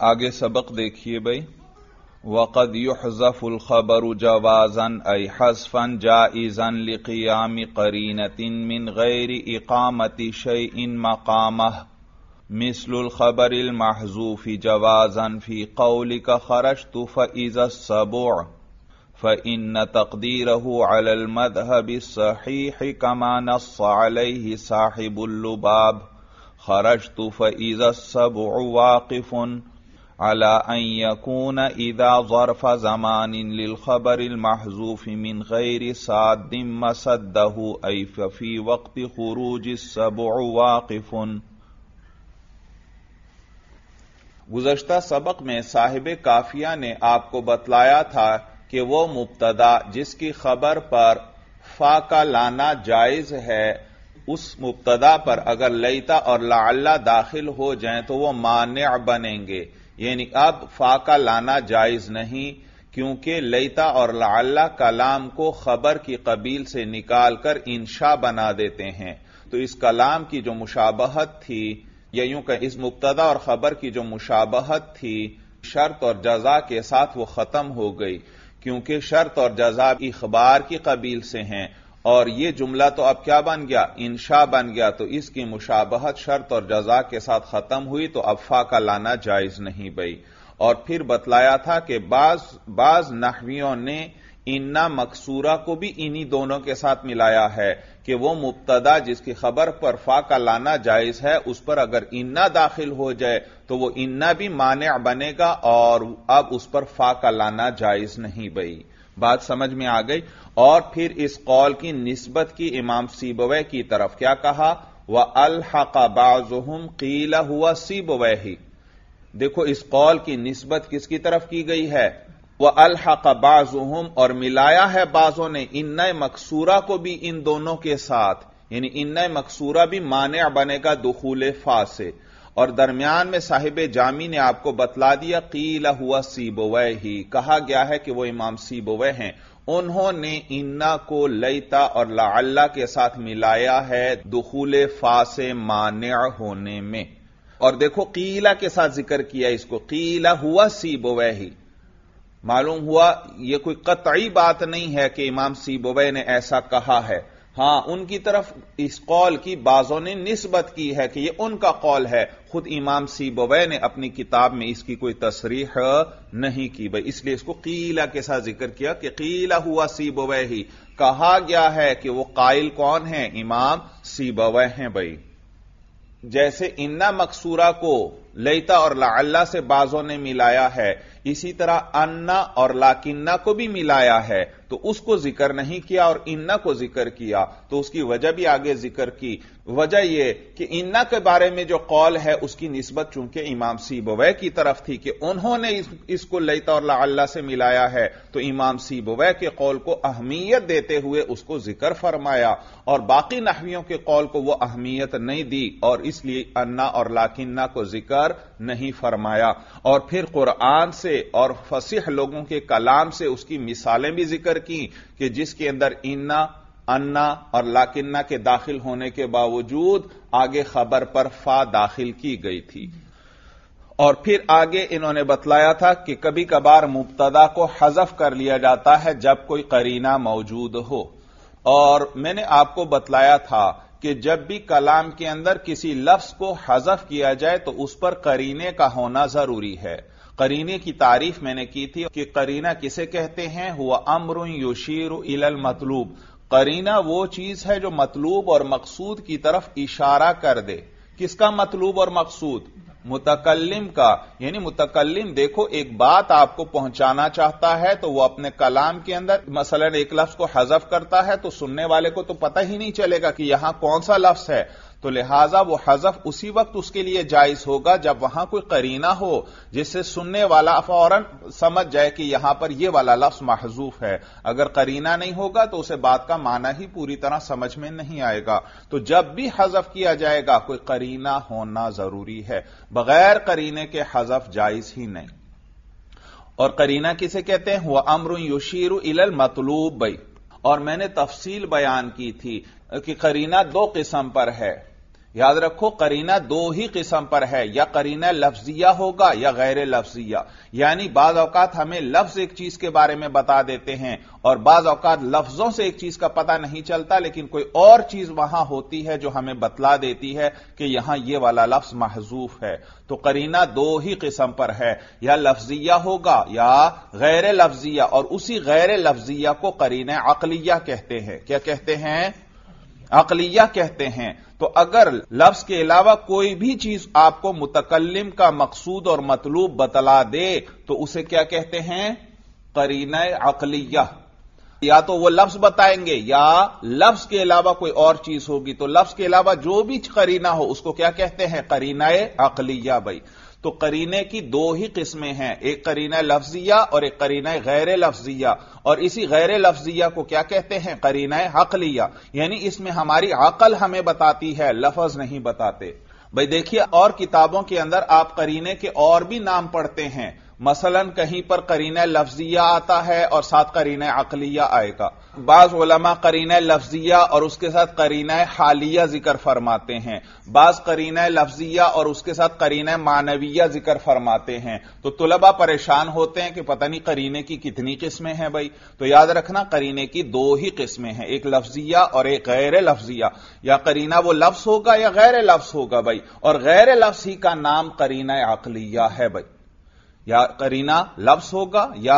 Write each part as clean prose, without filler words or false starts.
آگے سبق دیکھیے بھائی. وقد يحذف الخبر جوازا أي حذفا جائزا لقيام قرينة من غير إقامة شيء مقامه مثل الخبر المحذوف جوازا في قولك خرجت فإذا السبع فإن تقديره على المذهب الصحيح كما نص عليه صاحب اللباب خرجت فإذا السبع واقف على أن يكون إذا ظرف زمان للخبر المحذوف من غير ساد مسده أي ففي وقت خروج السبع واقف. گزشتہ سبق میں صاحب کافیہ نے آپ کو بتلایا تھا کہ وہ مبتدا جس کی خبر پر فا کا لانا جائز ہے، اس مبتدا پر اگر لیتا اور لعل داخل ہو جائیں تو وہ مانع بنیں گے. یعنی اب فا کا لانا جائز نہیں، کیونکہ لیتا اور لعل کلام کو خبر کی قبیل سے نکال کر انشاء بنا دیتے ہیں. تو اس کلام کی جو مشابہت تھی، یا یوں کہ اس مبتدا اور خبر کی جو مشابہت تھی، شرط اور جزا کے ساتھ وہ ختم ہو گئی، کیونکہ شرط اور جزا اخبار کی قبیل سے ہیں، اور یہ جملہ تو اب کیا بن گیا؟ انشاء بن گیا. تو اس کی مشابہت شرط اور جزا کے ساتھ ختم ہوئی، تو اب فا کا لانا جائز نہیں بھئی. اور پھر بتلایا تھا کہ بعض نحویوں نے انا مکسورہ کو بھی انہی دونوں کے ساتھ ملایا ہے کہ وہ مبتدا جس کی خبر پر فا کا لانا جائز ہے، اس پر اگر انا داخل ہو جائے تو وہ انا بھی مانع بنے گا، اور اب اس پر فا کا لانا جائز نہیں بھئی. بات سمجھ میں آ گئی. اور پھر اس قول کی نسبت کی امام سیبویہ کی طرف، کیا کہا؟ وَأَلْحَقَ بَعْضُهُمْ قِيلَ هُوَ سِيبویہ. دیکھو اس قول کی نسبت کس کی طرف کی گئی ہے؟ وَأَلْحَقَ بَعْضُهُمْ، اور ملایا ہے بعضوں نے انّ مکسورہ کو بھی ان دونوں کے ساتھ، یعنی انّ مکسورہ بھی مانع بنے گا دخول فا سے. اور درمیان میں صاحب جامی نے آپ کو بتلا دیا قیل ہوا سیبویہ ہی، کہا گیا ہے کہ وہ امام سیبویہ ہیں، انہوں نے انا کو لیتا اور لعل کے ساتھ ملایا ہے دخول فا سے مانع ہونے میں. اور دیکھو قیلہ کے ساتھ ذکر کیا اس کو، قیل ہوا سیبویہ ہی. معلوم ہوا یہ کوئی قطعی بات نہیں ہے کہ امام سیبویہ نے ایسا کہا ہے. ہاں ان کی طرف اس قول کی بعضوں نے نسبت کی ہے کہ یہ ان کا قول ہے، خود امام سیبویہ نے اپنی کتاب میں اس کی کوئی تصریح نہیں کی بھئی، اس لیے اس کو قیلہ کے ساتھ ذکر کیا کہ قیلہ ہوا سیبویہ ہی. کہا گیا ہے کہ وہ قائل کون ہیں؟ امام سیبویہ ہیں بھئی. جیسے انا مکسورہ کو لیتا اور لعل سے بعضوں نے ملایا ہے، اسی طرح انا اور لاکنہ کو بھی ملایا ہے، تو اس کو ذکر نہیں کیا اور انا کو ذکر کیا. تو اس کی وجہ بھی آگے ذکر کی. وجہ یہ کہ انا کے بارے میں جو قول ہے اس کی نسبت چونکہ امام سیبویہ کی طرف تھی کہ انہوں نے اس کو لیتا اور لعل سے ملایا ہے، تو امام سیبویہ کے قول کو اہمیت دیتے ہوئے اس کو ذکر فرمایا، اور باقی نحویوں کے قول کو وہ اہمیت نہیں دی، اور اس لیے انا اور لاکنہ کو ذکر نہیں فرمایا. اور پھر قرآن سے اور فصیح لوگوں کے کلام سے اس کی مثالیں بھی ذکر کی کہ جس کے اندر انا اور لاکنہ کے داخل ہونے کے باوجود آگے خبر پر فا داخل کی گئی تھی. اور پھر آگے انہوں نے بتلایا تھا کہ کبھی کبھار مبتدا کو حذف کر لیا جاتا ہے جب کوئی قرینہ موجود ہو. اور میں نے آپ کو بتلایا تھا کہ جب بھی کلام کے اندر کسی لفظ کو حذف کیا جائے تو اس پر قرینے کا ہونا ضروری ہے. قرینے کی تعریف میں نے کی تھی کہ قرینہ کسے کہتے ہیں؟ ہوا امر یشیر الی المطلوب. قرینہ وہ چیز ہے جو مطلوب اور مقصود کی طرف اشارہ کر دے. کس کا مطلوب اور مقصود؟ متکلم کا. یعنی متکلم دیکھو ایک بات آپ کو پہنچانا چاہتا ہے تو وہ اپنے کلام کے اندر مثلا ایک لفظ کو حذف کرتا ہے تو سننے والے کو تو پتہ ہی نہیں چلے گا کہ یہاں کون سا لفظ ہے. تو لہٰذا وہ حذف اسی وقت اس کے لیے جائز ہوگا جب وہاں کوئی قرینہ ہو جس سے سننے والا فوراً سمجھ جائے کہ یہاں پر یہ والا لفظ محذوف ہے. اگر قرینہ نہیں ہوگا تو اسے بات کا معنی ہی پوری طرح سمجھ میں نہیں آئے گا. تو جب بھی حذف کیا جائے گا کوئی قرینہ ہونا ضروری ہے، بغیر قرینے کے حذف جائز ہی نہیں. اور قرینہ کسے کہتے ہیں؟ ہوا امر یشیر الی المطلوب بھئی. اور میں نے تفصیل بیان کی تھی کہ قرینہ دو قسم پر ہے. یاد رکھو قرینہ دو ہی قسم پر ہے، یا قرینہ لفظیہ ہوگا یا غیر لفظیہ. یعنی بعض اوقات ہمیں لفظ ایک چیز کے بارے میں بتا دیتے ہیں اور بعض اوقات لفظوں سے ایک چیز کا پتہ نہیں چلتا، لیکن کوئی اور چیز وہاں ہوتی ہے جو ہمیں بتلا دیتی ہے کہ یہاں یہ والا لفظ محذوف ہے. تو قرینہ دو ہی قسم پر ہے، یا لفظیہ ہوگا یا غیر لفظیہ، اور اسی غیر لفظیہ کو قرینہ عقلیہ کہتے ہیں. کیا کہتے ہیں؟ عقلیہ کہتے ہیں. تو اگر لفظ کے علاوہ کوئی بھی چیز آپ کو متکلم کا مقصود اور مطلوب بتلا دے تو اسے کیا کہتے ہیں؟ قرینہ عقلیہ. یا تو وہ لفظ بتائیں گے یا لفظ کے علاوہ کوئی اور چیز ہوگی، تو لفظ کے علاوہ جو بھی قرینہ ہو اس کو کیا کہتے ہیں؟ قرینہ عقلیہ. بھائی تو قرینے کی دو ہی قسمیں ہیں، ایک قرینہ لفظیہ اور ایک قرینہ غیر لفظیہ، اور اسی غیر لفظیہ کو کیا کہتے ہیں؟ قرینہ عقلیہ. یعنی اس میں ہماری عقل ہمیں بتاتی ہے، لفظ نہیں بتاتے. بھئی دیکھیے اور کتابوں کے اندر آپ قرینے کے اور بھی نام پڑھتے ہیں، مثلا کہیں پر قرینہ لفظیہ آتا ہے اور ساتھ قرینہ عقلیہ آئے گا. بعض علماء قرینہ لفظیہ اور اس کے ساتھ قرینہ حالیہ ذکر فرماتے ہیں، بعض قرینہ لفظیہ اور اس کے ساتھ قرینہ معنویہ ذکر فرماتے ہیں. تو طلباء پریشان ہوتے ہیں کہ پتہ نہیں قرینے کی کتنی قسمیں ہیں. بھائی تو یاد رکھنا قرینے کی دو ہی قسمیں ہیں، ایک لفظیہ اور ایک غیر لفظیہ. یا قرینہ وہ لفظ ہوگا یا غیر لفظ ہوگا. بھائی اور غیر لفظ ہی کا نام قرینہ عقلیہ ہے. بھائی یا قرینہ لفظ ہوگا یا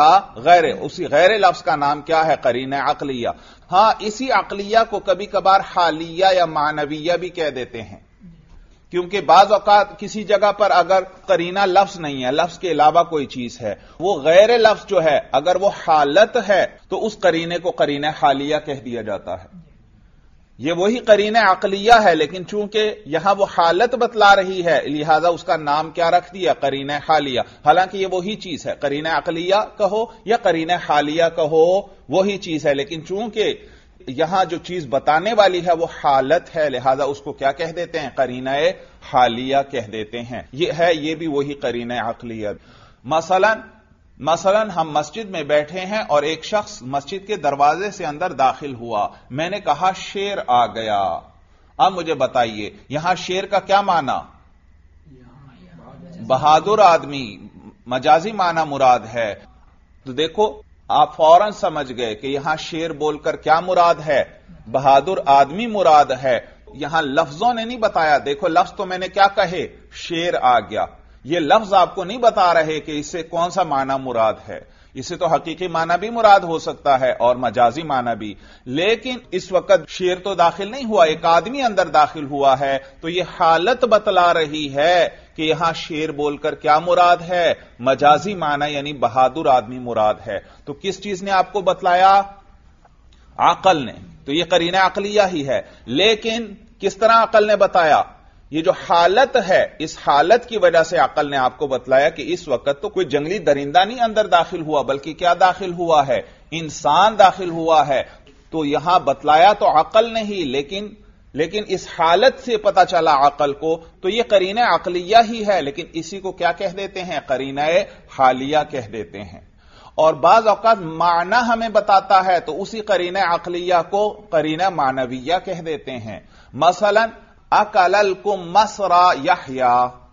اسی غیر لفظ کا نام کیا ہے؟ قرینہ عقلیہ. ہاں اسی عقلیہ کو کبھی کبھار حالیہ یا معنویہ بھی کہہ دیتے ہیں، کیونکہ بعض اوقات کسی جگہ پر اگر قرینہ لفظ نہیں ہے، لفظ کے علاوہ کوئی چیز ہے، وہ غیر لفظ جو ہے اگر وہ حالت ہے تو اس قرینے کو قرینہ حالیہ کہہ دیا جاتا ہے. یہ وہی قرینہ عقلیہ ہے، لیکن چونکہ یہاں وہ حالت بتلا رہی ہے لہذا اس کا نام کیا رکھ دیا؟ قرینہ حالیہ. حالانکہ یہ وہی چیز ہے، قرینہ عقلیہ کہو یا قرینہ حالیہ کہو وہی چیز ہے، لیکن چونکہ یہاں جو چیز بتانے والی ہے وہ حالت ہے لہذا اس کو کیا کہہ دیتے ہیں؟ قرینہ حالیہ کہہ دیتے ہیں. یہ بھی وہی قرینہ عقلیہ. مثلا ہم مسجد میں بیٹھے ہیں اور ایک شخص مسجد کے دروازے سے اندر داخل ہوا، میں نے کہا شیر آ گیا. اب مجھے بتائیے یہاں شیر کا کیا معنی؟ بہادر آدمی، مجازی معنی مراد ہے. تو دیکھو آپ فوراً سمجھ گئے کہ یہاں شیر بول کر کیا مراد ہے؟ بہادر آدمی مراد ہے. یہاں لفظوں نے نہیں بتایا. دیکھو لفظ تو میں نے کیا کہے؟ شیر آ گیا. یہ لفظ آپ کو نہیں بتا رہے کہ اس سے کون سا معنی مراد ہے. اس سے تو حقیقی معنی بھی مراد ہو سکتا ہے اور مجازی معنی بھی، لیکن اس وقت شیر تو داخل نہیں ہوا، ایک آدمی اندر داخل ہوا ہے. تو یہ حالت بتلا رہی ہے کہ یہاں شیر بول کر کیا مراد ہے؟ مجازی معنی یعنی بہادر آدمی مراد ہے. تو کس چیز نے آپ کو بتلایا؟ عقل نے. تو یہ قرینہ عقلیہ ہی ہے. لیکن کس طرح عقل نے بتایا؟ یہ جو حالت ہے اس حالت کی وجہ سے عقل نے آپ کو بتلایا کہ اس وقت تو کوئی جنگلی درندہ نہیں اندر داخل ہوا بلکہ کیا داخل ہوا ہے؟ انسان داخل ہوا ہے. تو یہاں بتلایا تو عقل نے ہی، لیکن اس حالت سے پتا چلا عقل کو، تو یہ قرینہ عقلیہ ہی ہے، لیکن اسی کو کیا کہہ دیتے ہیں؟ قرینہ حالیہ کہہ دیتے ہیں. اور بعض اوقات معنی ہمیں بتاتا ہے تو اسی قرینہ عقلیہ کو قرینہ معنویہ کہہ دیتے ہیں. مثلا اکللکم مسرا یحییٰ،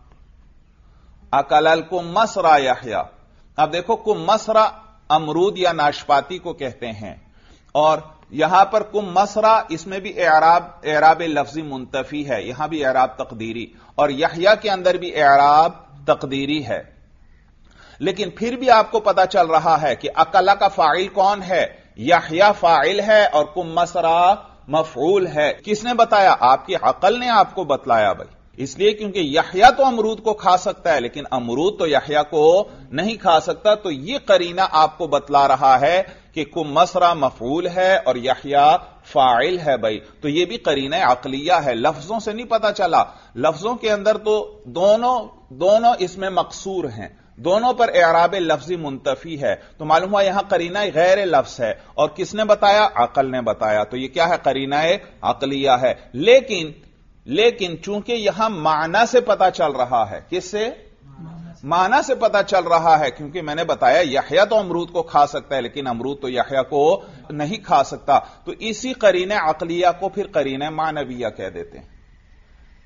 اکللکم مسرا یحییٰ. اب دیکھو کم مسرا امرود یا ناشپاتی کو کہتے ہیں، اور یہاں پر کم مسرا اس میں بھی اعراب لفظی منتفی ہے، یہاں بھی اعراب تقدیری، اور یحییٰ کے اندر بھی اعراب تقدیری ہے. لیکن پھر بھی آپ کو پتا چل رہا ہے کہ اکلا کا فاعل کون ہے؟ یحییٰ فاعل ہے اور کم مسرا مفعول ہے. کس نے بتایا؟ آپ کی عقل نے آپ کو بتلایا. بھائی اس لیے کیونکہ یحییٰ تو امرود کو کھا سکتا ہے لیکن امرود تو یحییٰ کو نہیں کھا سکتا. تو یہ قرینہ آپ کو بتلا رہا ہے کہ کم مسرا مفعول ہے اور یحییٰ فاعل ہے. بھائی تو یہ بھی قرینہ عقلیہ ہے، لفظوں سے نہیں پتا چلا. لفظوں کے اندر تو دونوں اس میں مقصور ہیں، دونوں پر اعراب لفظی منتفی ہے. تو معلوم ہوا یہاں قرینہ غیر لفظ ہے، اور کس نے بتایا؟ عقل نے بتایا. تو یہ کیا ہے؟ قرینہ عقلیہ ہے. لیکن چونکہ یہاں معنی سے پتا چل رہا ہے. کس سے؟ معنی سے پتا چل رہا ہے، کیونکہ میں نے بتایا یحییٰ تو امرود کو کھا سکتا ہے لیکن امرود تو یحییٰ کو نہیں کھا سکتا. تو اسی قرینہ عقلیہ کو پھر قرینہ معنویہ کہہ دیتے ہیں.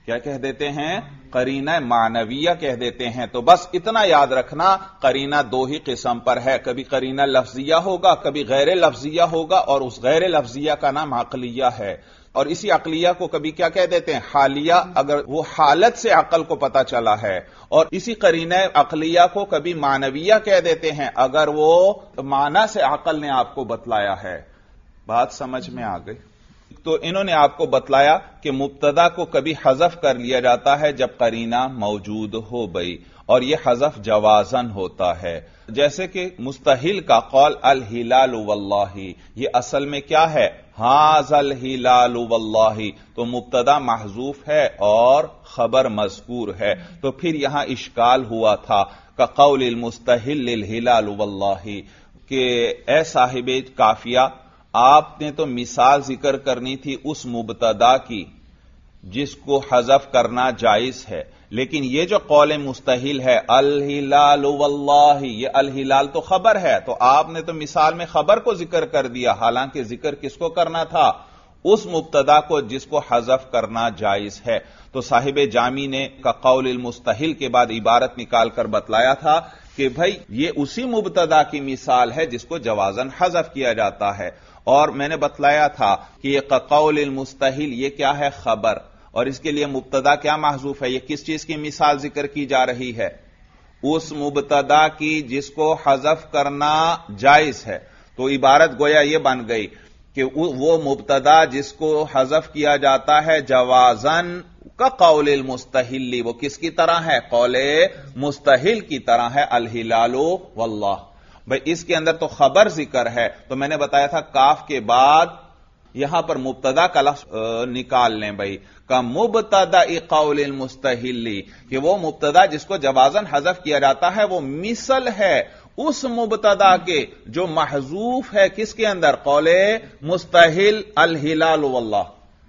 کیا کہہ دیتے ہیں؟ قرینہ معنویہ کہہ دیتے ہیں. تو بس اتنا یاد رکھنا قرینہ دو ہی قسم پر ہے، کبھی قرینہ لفظیہ ہوگا، کبھی غیر لفظیہ ہوگا، اور اس غیر لفظیہ کا نام عقلیہ ہے. اور اسی عقلیہ کو کبھی کیا کہہ دیتے ہیں؟ حالیہ، اگر وہ حالت سے عقل کو پتا چلا ہے. اور اسی قرینہ عقلیہ کو کبھی معنویہ کہہ دیتے ہیں اگر وہ معنی سے عقل نے آپ کو بتلایا ہے. بات سمجھ میں آ گئی؟ تو انہوں نے آپ کو بتلایا کہ مبتدا کو کبھی حذف کر لیا جاتا ہے جب قرینہ موجود ہو گئی، اور یہ حذف جوازن ہوتا ہے. جیسے کہ مستحل کا قول الہلال واللہ، یہ اصل میں کیا ہے؟ ھذا الہلال واللہ. تو مبتدا محذوف ہے اور خبر مذکور ہے. تو پھر یہاں اشکال ہوا تھا کہ قول المستحل الہلال واللہ کہ اے صاحب کافیہ، آپ نے تو مثال ذکر کرنی تھی اس مبتدا کی جس کو حذف کرنا جائز ہے، لیکن یہ جو قول مستحل ہے الہلال واللہ، یہ الہلال تو خبر ہے، تو آپ نے تو مثال میں خبر کو ذکر کر دیا، حالانکہ ذکر کس کو کرنا تھا؟ اس مبتدا کو جس کو حذف کرنا جائز ہے. تو صاحب جامی نے کا قول المستحل کے بعد عبارت نکال کر بتلایا تھا کہ بھائی یہ اسی مبتدا کی مثال ہے جس کو جوازن حذف کیا جاتا ہے. اور میں نے بتلایا تھا کہ یہ قول المستحل یہ کیا ہے؟ خبر. اور اس کے لیے مبتدا کیا محذوف ہے؟ یہ کس چیز کی مثال ذکر کی جا رہی ہے؟ اس مبتدا کی جس کو حذف کرنا جائز ہے. تو عبارت گویا یہ بن گئی کہ وہ مبتدا جس کو حذف کیا جاتا ہے جوازن کا قول المستحل، وہ کس کی طرح ہے؟ قول مستحل کی طرح ہے، الہلال واللہ. بھئی اس کے اندر تو خبر ذکر ہے، تو میں نے بتایا تھا کاف کے بعد یہاں پر مبتدا کا لفظ نکال لیں بھئی، کا مبتدا قول المستحل، کہ وہ مبتدا جس کو جوازن حذف کیا جاتا ہے وہ مثل ہے اس مبتدا کے جو محذوف ہے کس کے اندر؟ قول مستحل الہلال واللہ.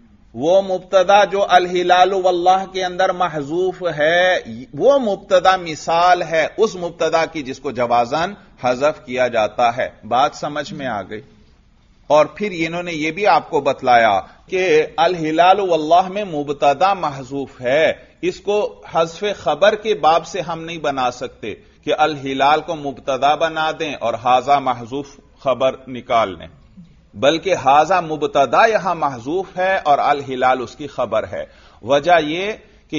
وہ مبتدا جو الہلال واللہ کے اندر محذوف ہے وہ مبتدا مثال ہے اس مبتدا کی جس کو جوازن حذف کیا جاتا ہے. بات سمجھ میں آ گئی؟ اور پھر انہوں نے یہ بھی آپ کو بتلایا کہ الہلال واللہ میں مبتدا محذوف ہے، اس کو حذف خبر کے باب سے ہم نہیں بنا سکتے کہ الہلال کو مبتدا بنا دیں اور ھذا محذوف خبر نکال لیں، بلکہ ھذا مبتدا یہاں محذوف ہے اور الہلال اس کی خبر ہے. وجہ یہ کہ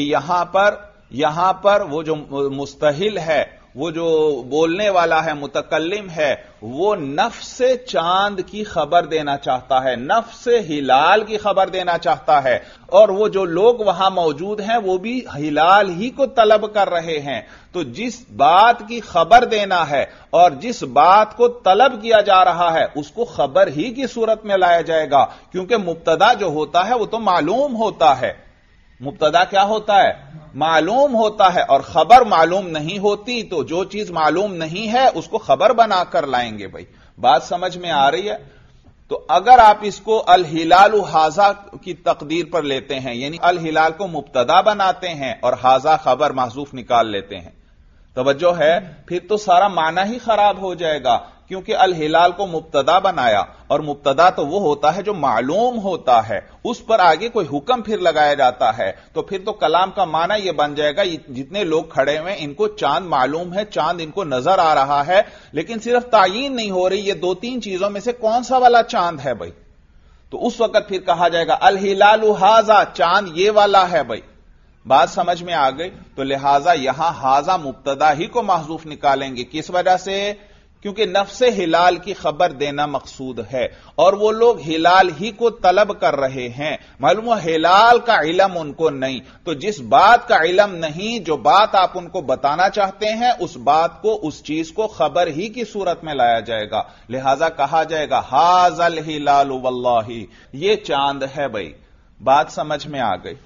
یہاں پر وہ جو مستحل ہے، وہ جو بولنے والا ہے، متکلم ہے، وہ نفس چاند کی خبر دینا چاہتا ہے، نفس ہلال کی خبر دینا چاہتا ہے، اور وہ جو لوگ وہاں موجود ہیں وہ بھی ہلال ہی کو طلب کر رہے ہیں. تو جس بات کی خبر دینا ہے اور جس بات کو طلب کیا جا رہا ہے اس کو خبر ہی کی صورت میں لایا جائے گا، کیونکہ مبتدا جو ہوتا ہے وہ تو معلوم ہوتا ہے. مبتدا کیا ہوتا ہے؟ معلوم ہوتا ہے، اور خبر معلوم نہیں ہوتی، تو جو چیز معلوم نہیں ہے اس کو خبر بنا کر لائیں گے. بھائی بات سمجھ میں آ رہی ہے؟ تو اگر آپ اس کو الہلال ھذا کی تقدیر پر لیتے ہیں، یعنی الہلال کو مبتدا بناتے ہیں اور ھذا خبر محذوف نکال لیتے ہیں، توجہ ہے، پھر تو سارا معنی ہی خراب ہو جائے گا، کیونکہ الہلال کو مبتدا بنایا، اور مبتدا تو وہ ہوتا ہے جو معلوم ہوتا ہے، اس پر آگے کوئی حکم پھر لگایا جاتا ہے، تو پھر تو کلام کا معنی یہ بن جائے گا جتنے لوگ کھڑے ہوئے ان کو چاند معلوم ہے، چاند ان کو نظر آ رہا ہے، لیکن صرف تعین نہیں ہو رہی یہ دو تین چیزوں میں سے کون سا والا چاند ہے بھائی. تو اس وقت پھر کہا جائے گا الہلال ھذا، چاند یہ والا ہے. بھائی بات سمجھ میں آ گئی؟ تو لہذا یہاں ھذا مبتدا ہی کو محذوف نکالیں گے. کس وجہ سے؟ کیونکہ نفس ہلال کی خبر دینا مقصود ہے، اور وہ لوگ ہلال ہی کو طلب کر رہے ہیں. معلوم ہو ہلال کا علم ان کو نہیں، تو جس بات کا علم نہیں، جو بات آپ ان کو بتانا چاہتے ہیں، اس بات کو، اس چیز کو خبر ہی کی صورت میں لایا جائے گا. لہذا کہا جائے گا ھذا الہلال واللہ، یہ چاند ہے. بھائی بات سمجھ میں آ گئی؟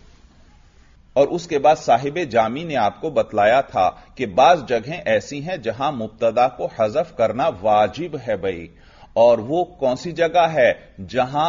اور اس کے بعد صاحب جامی نے آپ کو بتلایا تھا کہ بعض جگہیں ایسی ہیں جہاں مبتدا کو حذف کرنا واجب ہے. بھائی اور وہ کون سی جگہ ہے؟ جہاں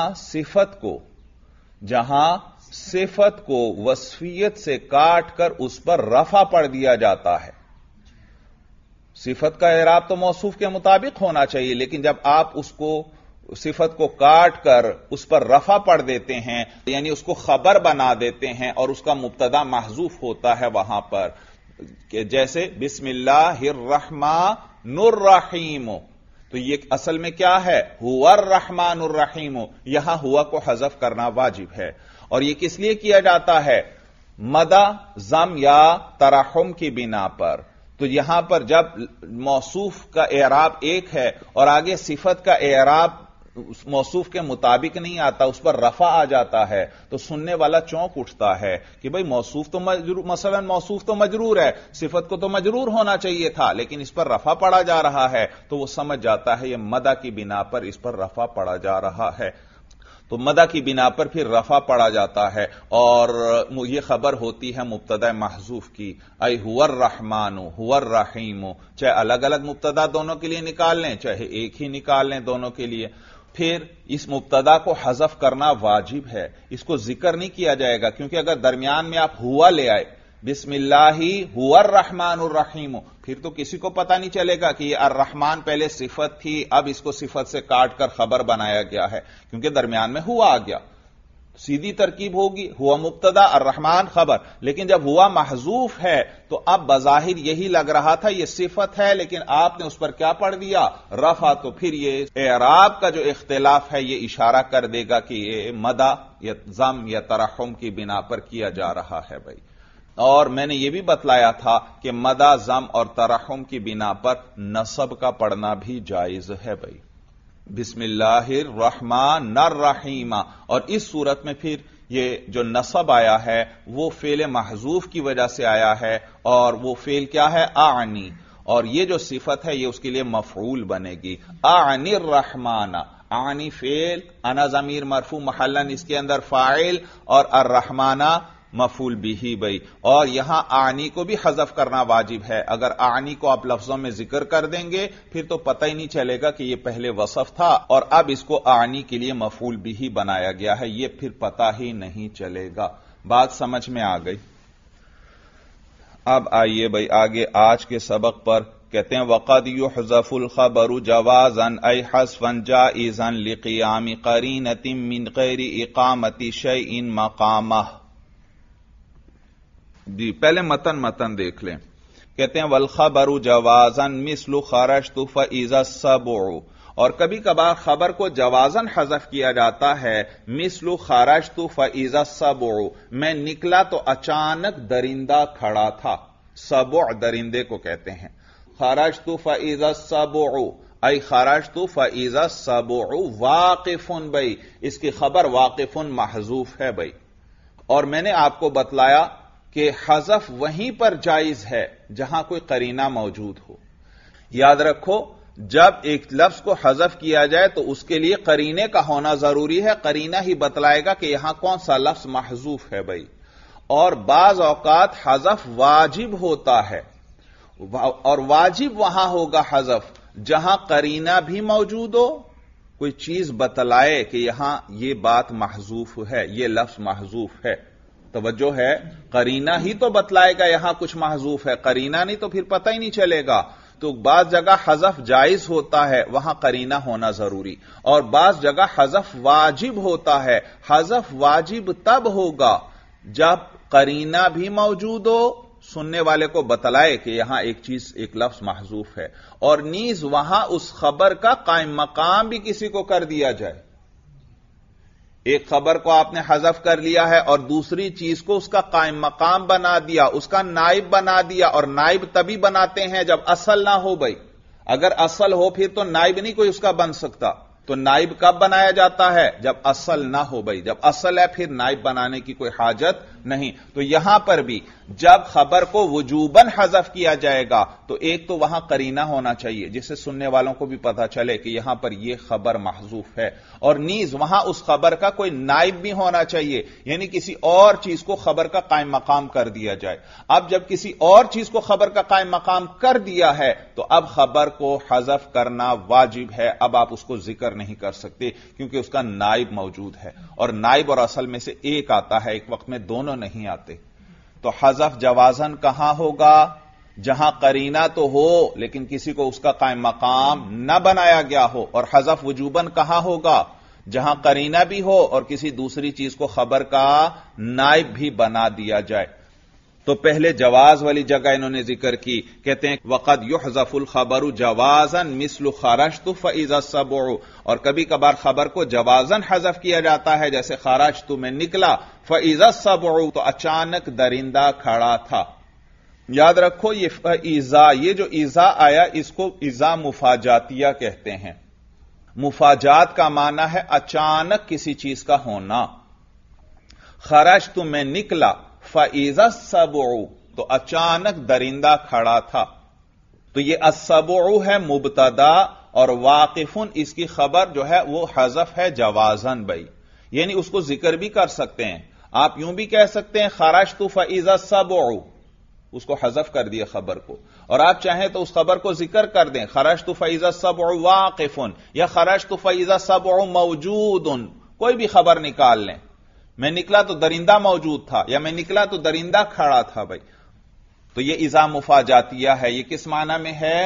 صفت کو وصفیت سے کاٹ کر اس پر رفع پڑ دیا جاتا ہے. صفت کا اعراب تو موصوف کے مطابق ہونا چاہیے، لیکن جب آپ اس کو صفت کو کاٹ کر اس پر رفع پڑھ دیتے ہیں، یعنی اس کو خبر بنا دیتے ہیں اور اس کا مبتدا محذوف ہوتا ہے وہاں پر، کہ جیسے بسم اللہ الرحمن الرحیم، تو یہ اصل میں کیا ہے؟ ہوا الرحمن الرحیم، یہاں ہوا کو حذف کرنا واجب ہے۔ اور یہ کس لیے کیا جاتا ہے؟ مدہ، ضم یا ترحم کی بنا پر۔ تو یہاں پر جب موصوف کا اعراب ایک ہے اور آگے صفت کا اعراب موصوف کے مطابق نہیں آتا، اس پر رفع آ جاتا ہے، تو سننے والا چونک اٹھتا ہے کہ بھئی موصوف تو مجرور، مثلا موصوف تو مجرور ہے، صفت کو تو مجرور ہونا چاہیے تھا، لیکن اس پر رفع پڑا جا رہا ہے، تو وہ سمجھ جاتا ہے یہ مدہ کی بنا پر اس پر رفع پڑا جا رہا ہے۔ تو مدہ کی بنا پر پھر رفع پڑا جاتا ہے اور یہ خبر ہوتی ہے مبتدا محذوف کی، اے هو الرحمن هو الرحیم، چاہے الگ الگ مبتدا دونوں کے لیے نکال لیں، چاہے ایک ہی نکال لیں دونوں کے لیے۔ پھر اس مبتدا کو حذف کرنا واجب ہے، اس کو ذکر نہیں کیا جائے گا، کیونکہ اگر درمیان میں آپ ہوا لے آئے، بسم اللہ هو الرحمن الرحیم، پھر تو کسی کو پتہ نہیں چلے گا کہ یہ الرحمن پہلے صفت تھی، اب اس کو صفت سے کاٹ کر خبر بنایا گیا ہے، کیونکہ درمیان میں ہوا آ گیا۔ سیدھی ترکیب ہوگی، ہوا مبتدا الرحمن خبر، لیکن جب ہوا محذوف ہے تو اب بظاہر یہی لگ رہا تھا یہ صفت ہے، لیکن آپ نے اس پر کیا پڑھ دیا؟ رفع، تو پھر یہ اعراب کا جو اختلاف ہے یہ اشارہ کر دے گا کہ یہ مدہ یا ضم یا ترحم کی بنا پر کیا جا رہا ہے بھائی۔ اور میں نے یہ بھی بتلایا تھا کہ مدہ، ضم اور ترحم کی بنا پر نصب کا پڑھنا بھی جائز ہے بھائی، بسم اللہ الرحمن الرحیم، اور اس صورت میں پھر یہ جو نصب آیا ہے وہ فعل محذوف کی وجہ سے آیا ہے، اور وہ فعل کیا ہے؟ اعنی، اور یہ جو صفت ہے یہ اس کے لیے مفعول بنے گی، اعنی الرحمن، اعنی فعل، انا ضمیر مرفوع محلاً اس کے اندر فاعل، اور الرحمن مفعول بھی بھائی، اور یہاں اعنی کو بھی حذف کرنا واجب ہے۔ اگر اعنی کو آپ لفظوں میں ذکر کر دیں گے پھر تو پتہ ہی نہیں چلے گا کہ یہ پہلے وصف تھا اور اب اس کو اعنی کے لیے مفعول بھی بنایا گیا ہے، یہ پھر پتہ ہی نہیں چلے گا۔ بات سمجھ میں آ گئی؟ اب آئیے بھائی آگے آج کے سبق پر، کہتے ہیں وَقَدْ يُحْذَفُ الْخَبَرُ جَوَازًا أَيْ حَذْفًا جَائِزًا لِقِيَامِ قَرِينَةٍ مِّنْ غَيْرِ إِقَامَةِ شَيْءٍ مَقَامَهُ۔ جی پہلے متن دیکھ لیں، کہتے ہیں والخبر جوازا مثل خرجت فاذا السبع، اور کبھی کبھار خبر کو جوازن حذف کیا جاتا ہے، مثل خرجت فاذا السبع، میں نکلا تو اچانک درندہ کھڑا تھا، سبع درندے کو کہتے ہیں، خرجت فاذا السبع اے خرجت فاذا السبع واقف بھائی، اس کی خبر واقف محذوف ہے بھائی، اور میں نے آپ کو بتلایا کہ حذف وہیں پر جائز ہے جہاں کوئی قرینہ موجود ہو۔ یاد رکھو جب ایک لفظ کو حذف کیا جائے تو اس کے لیے قرینے کا ہونا ضروری ہے، قرینہ ہی بتلائے گا کہ یہاں کون سا لفظ محذوف ہے بھائی۔ اور بعض اوقات حذف واجب ہوتا ہے، اور واجب وہاں ہوگا حذف جہاں قرینہ بھی موجود ہو، کوئی چیز بتلائے کہ یہاں یہ بات محذوف ہے، یہ لفظ محذوف ہے۔ توجہ ہے، قرینہ ہی تو بتلائے گا یہاں کچھ محذوف ہے، قرینہ نہیں تو پھر پتہ ہی نہیں چلے گا۔ تو بعض جگہ حذف جائز ہوتا ہے، وہاں قرینہ ہونا ضروری، اور بعض جگہ حذف واجب ہوتا ہے۔ حذف واجب تب ہوگا جب قرینہ بھی موجود ہو، سننے والے کو بتلائے کہ یہاں ایک چیز، ایک لفظ محذوف ہے، اور نیز وہاں اس خبر کا قائم مقام بھی کسی کو کر دیا جائے۔ ایک خبر کو آپ نے حذف کر لیا ہے اور دوسری چیز کو اس کا قائم مقام بنا دیا، اس کا نائب بنا دیا، اور نائب تبھی بناتے ہیں جب اصل نہ ہو بھائی، اگر اصل ہو پھر تو نائب نہیں کوئی اس کا بن سکتا۔ تو نائب کب بنایا جاتا ہے؟ جب اصل نہ ہو بھائی، جب اصل ہے پھر نائب بنانے کی کوئی حاجت نہیں۔ تو یہاں پر بھی جب خبر کو وجوباً حذف کیا جائے گا تو ایک تو وہاں قرینہ ہونا چاہیے جس سے سننے والوں کو بھی پتا چلے کہ یہاں پر یہ خبر محذوف ہے، اور نیز وہاں اس خبر کا کوئی نائب بھی ہونا چاہیے، یعنی کسی اور چیز کو خبر کا قائم مقام کر دیا جائے۔ اب جب کسی اور چیز کو خبر کا قائم مقام کر دیا ہے تو اب خبر کو حذف کرنا واجب ہے، اب آپ اس کو ذکر نہیں کر سکتے کیونکہ اس کا نائب موجود ہے، اور نائب اور اصل میں سے ایک آتا ہے، ایک وقت میں دونوں نہیں آتے۔ تو حذف جوازن کہاں ہوگا؟ جہاں قرینہ تو ہو لیکن کسی کو اس کا قائم مقام نہ بنایا گیا ہو، اور حذف وجوباً کہاں ہوگا؟ جہاں قرینہ بھی ہو اور کسی دوسری چیز کو خبر کا نائب بھی بنا دیا جائے۔ تو پہلے جواز والی جگہ انہوں نے ذکر کی، کہتے ہیں وقد یحذف الخبر جوازا مثل خرجت فاذا السبع، اور کبھی کبھار خبر کو جوازاً حذف کیا جاتا ہے، جیسے خرجت میں نکلا، فاذا السبع تو اچانک درندہ کھڑا تھا۔ یاد رکھو یہ جو ایذا آیا اس کو ایذا مفاجاتیہ کہتے ہیں۔ مفاجات کا معنی ہے اچانک کسی چیز کا ہونا۔ خرجت میں نکلا، فاذا السبع تو اچانک درندہ کھڑا تھا۔ تو یہ السبع ہے مبتدا، اور واقفن اس کی خبر جو ہے وہ حذف ہے جوازن بھائی، یعنی اس کو ذکر بھی کر سکتے ہیں۔ آپ یوں بھی کہہ سکتے ہیں خرجت فاذا السبع، اس کو حذف کر دیا خبر کو، اور آپ چاہیں تو اس خبر کو ذکر کر دیں خرجت فاذا السبع واقف، یا خرجت فاذا السبع موجود، کوئی بھی خبر نکال لیں۔ میں نکلا تو درندہ موجود تھا، یا میں نکلا تو درندہ کھڑا تھا بھائی۔ تو یہ ایذا مفاجاتیہ ہے۔ یہ کس معنی میں ہے؟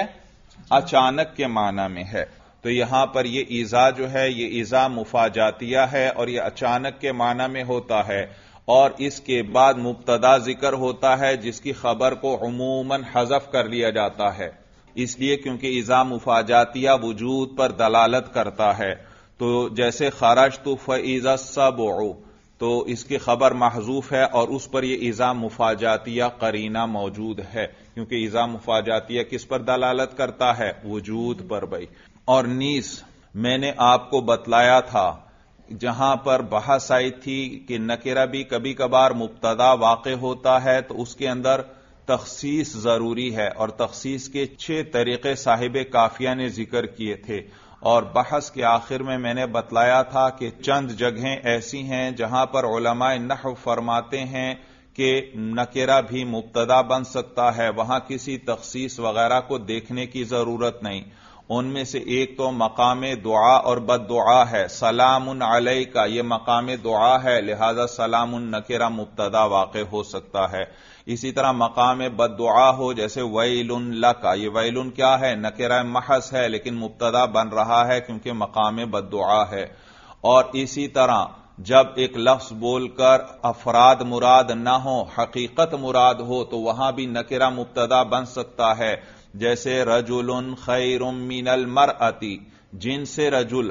اچانک کے معنی میں ہے۔ تو یہاں پر یہ ایذا جو ہے یہ ایذا مفاجاتیہ ہے، اور یہ اچانک کے معنی میں ہوتا ہے، اور اس کے بعد مبتدا ذکر ہوتا ہے جس کی خبر کو عموماً حذف کر لیا جاتا ہے، اس لیے کیونکہ ایذا مفاجاتیہ وجود پر دلالت کرتا ہے۔ تو جیسے خرجت فاذا السبع، تو اس کی خبر محذوف ہے اور اس پر یہ ایذا مفاجاتیہ قرینہ موجود ہے، کیونکہ ایذا مفاجاتیہ کس پر دلالت کرتا ہے؟ وجود پر بھائی۔ اور نیز میں نے آپ کو بتلایا تھا جہاں پر بحث آئی تھی کہ نکرہ بھی کبھی کبھار مبتدا واقع ہوتا ہے تو اس کے اندر تخصیص ضروری ہے، اور تخصیص کے 6 طریقے صاحب کافیہ نے ذکر کیے تھے، اور بحث کے آخر میں نے بتلایا تھا کہ چند جگہیں ایسی ہیں جہاں پر علماء نحو فرماتے ہیں کہ نکرہ بھی مبتدا بن سکتا ہے، وہاں کسی تخصیص وغیرہ کو دیکھنے کی ضرورت نہیں۔ ان میں سے ایک تو مقام دعا اور بد دعا ہے۔ سلام علیک یہ مقام دعا ہے، لہذا سلام نکرہ مبتدا واقع ہو سکتا ہے۔ اسی طرح مقام بد دعا ہو جیسے ویل لک، یہ ویل کیا ہے؟ نکرہ محض ہے لیکن مبتدا بن رہا ہے کیونکہ مقام بد دعا ہے۔ اور اسی طرح جب ایک لفظ بول کر افراد مراد نہ ہو، حقیقت مراد ہو، تو وہاں بھی نکرہ مبتدا بن سکتا ہے، جیسے رجل خیر من المرأتی، جن سے رجل،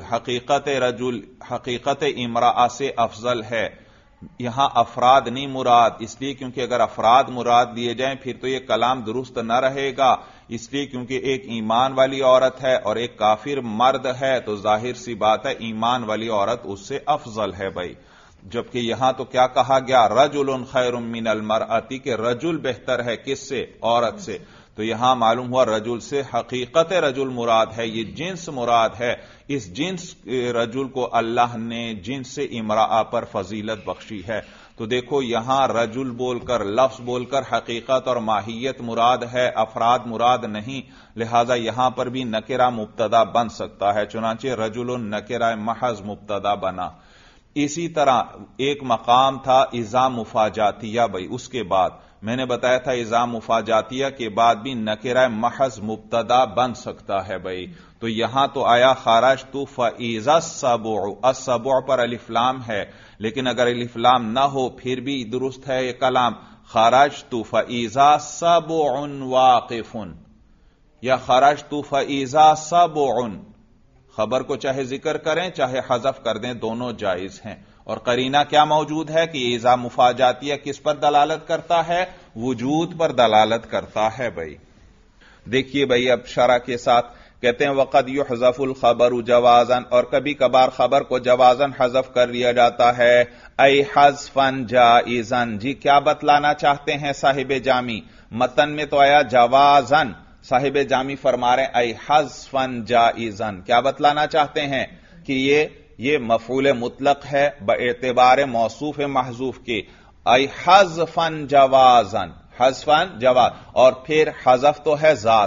حقیقت امرأہ سے افضل ہے۔ یہاں افراد نہیں مراد، اس لیے کیونکہ اگر افراد مراد دیے جائیں پھر تو یہ کلام درست نہ رہے گا، اس لیے کیونکہ ایک ایمان والی عورت ہے اور ایک کافر مرد ہے، تو ظاہر سی بات ہے ایمان والی عورت اس سے افضل ہے بھائی۔ جبکہ یہاں تو کیا کہا گیا؟ رجل خیر من المرأتی، کہ رجل بہتر ہے کس سے؟ عورت سے۔ تو یہاں معلوم ہوا رجل سے حقیقت رجل مراد ہے، یہ جنس مراد ہے۔ اس جنس رجل کو اللہ نے جنس امرأہ پر فضیلت بخشی ہے۔ تو دیکھو یہاں رجل بول کر، لفظ بول کر حقیقت اور ماہیت مراد ہے، افراد مراد نہیں، لہذا یہاں پر بھی نکرہ مبتدا بن سکتا ہے، چنانچہ رجل نکرہ محض مبتدا بنا۔ اسی طرح ایک مقام تھا ایذا مفاجاتیہ بھائی، اس کے بعد میں نے بتایا تھا ایذا مفاجاتیہ کے بعد بھی نکرہ محض مبتدا بن سکتا ہے بھائی۔ تو یہاں تو آیا خرجت فاذا السبع، السبع پر الف لام ہے، لیکن اگر الف لام نہ ہو پھر بھی درست ہے یہ کلام، خرجت فاذا سبع واقف، یا خرجت فاذا سبع، خبر کو چاہے ذکر کریں چاہے حذف کر دیں، دونوں جائز ہیں۔ اور قرینہ کیا موجود ہے کہ ایذا مفاجاتیہ کس پر دلالت کرتا ہے؟ وجود پر دلالت کرتا ہے بھائی۔ دیکھیے بھائی اب شرح کے ساتھ کہتے ہیں وقد یحذف الخبر جوازا، اور کبھی کبھار خبر کو جوازاً حذف کر لیا جاتا ہے، ای حذفا جائزا، جی کیا بتلانا چاہتے ہیں صاحب جامی؟ متن میں تو آیا جوازاً، صاحب جامی فرما رہے ہیں ای حذفا جائزا، کیا بتلانا چاہتے ہیں کہ یہ مفعول مطلق ہے باعتبار موصوف محذوف کے، ای حذفا جوازا، حذفا جواز، اور پھر حذف تو ہے ذات،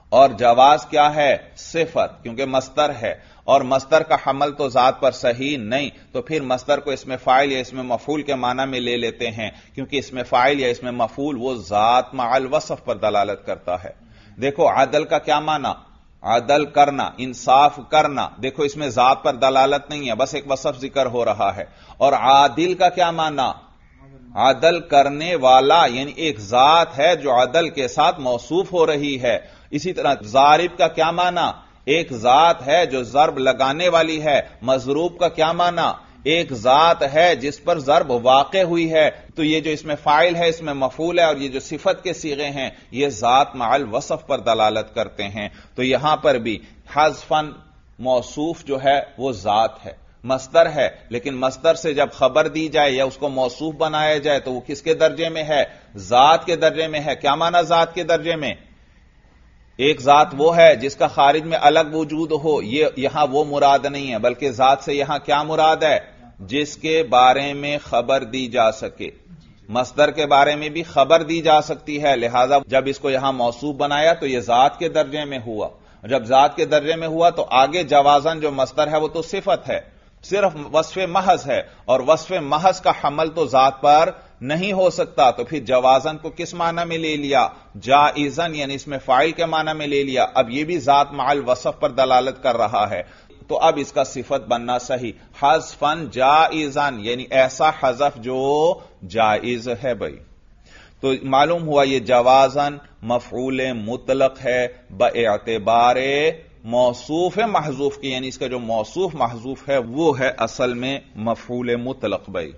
اور جواز کیا ہے؟ صفت، کیونکہ مصدر ہے، اور مصدر کا حمل تو ذات پر صحیح نہیں، تو پھر مصدر کو اسم فاعل یا اسم مفعول کے معنی میں لے لیتے ہیں، کیونکہ اسم فاعل یا اسم مفعول وہ ذات مع الوصف پر دلالت کرتا ہے۔ دیکھو عدل کا کیا معنی؟ عدل کرنا، انصاف کرنا، دیکھو اس میں ذات پر دلالت نہیں ہے، بس ایک وصف ذکر ہو رہا ہے۔ اور عادل کا کیا معنی؟ عدل کرنے والا، یعنی ایک ذات ہے جو عدل کے ساتھ موصوف ہو رہی ہے۔ اسی طرح ضارب کا کیا معنی؟ ایک ذات ہے جو ضرب لگانے والی ہے۔ مضروب کا کیا معنی؟ ایک ذات ہے جس پر ضرب واقع ہوئی ہے۔ تو یہ جو اس میں فاعل ہے، اس میں مفعول ہے، اور یہ جو صفت کے صیغے ہیں یہ ذات مع الوصف پر دلالت کرتے ہیں۔ تو یہاں پر بھی حذفاً موصوف جو ہے وہ ذات ہے، مصدر ہے، لیکن مصدر سے جب خبر دی جائے یا اس کو موصوف بنایا جائے تو وہ کس کے درجے میں ہے؟ ذات کے درجے میں ہے۔ کیا معنی ذات کے درجے میں؟ ایک ذات وہ ہے جس کا خارج میں الگ وجود ہو، یہ یہاں وہ مراد نہیں ہے، بلکہ ذات سے یہاں کیا مراد ہے؟ جس کے بارے میں خبر دی جا سکے۔ مصدر کے بارے میں بھی خبر دی جا سکتی ہے، لہذا جب اس کو یہاں موصوف بنایا تو یہ ذات کے درجے میں ہوا۔ جب ذات کے درجے میں ہوا تو آگے جوازن جو مصدر ہے وہ تو صفت ہے، صرف وصف محض ہے، اور وصف محض کا حمل تو ذات پر نہیں ہو سکتا، تو پھر جوازن کو کس معنی میں لے لیا؟ جائزن، یعنی اس میں فاعل کے معنی میں لے لیا۔ اب یہ بھی ذات مع الوصف پر دلالت کر رہا ہے، تو اب اس کا صفت بننا صحیح، حذفاً جائزن، یعنی ایسا حذف جو جائز ہے بھائی۔ تو معلوم ہوا یہ جوازن مفعول مطلق ہے باعتبار موصوف محذوف کی، یعنی اس کا جو موصوف محذوف ہے وہ ہے اصل میں مفعول مطلق بھائی۔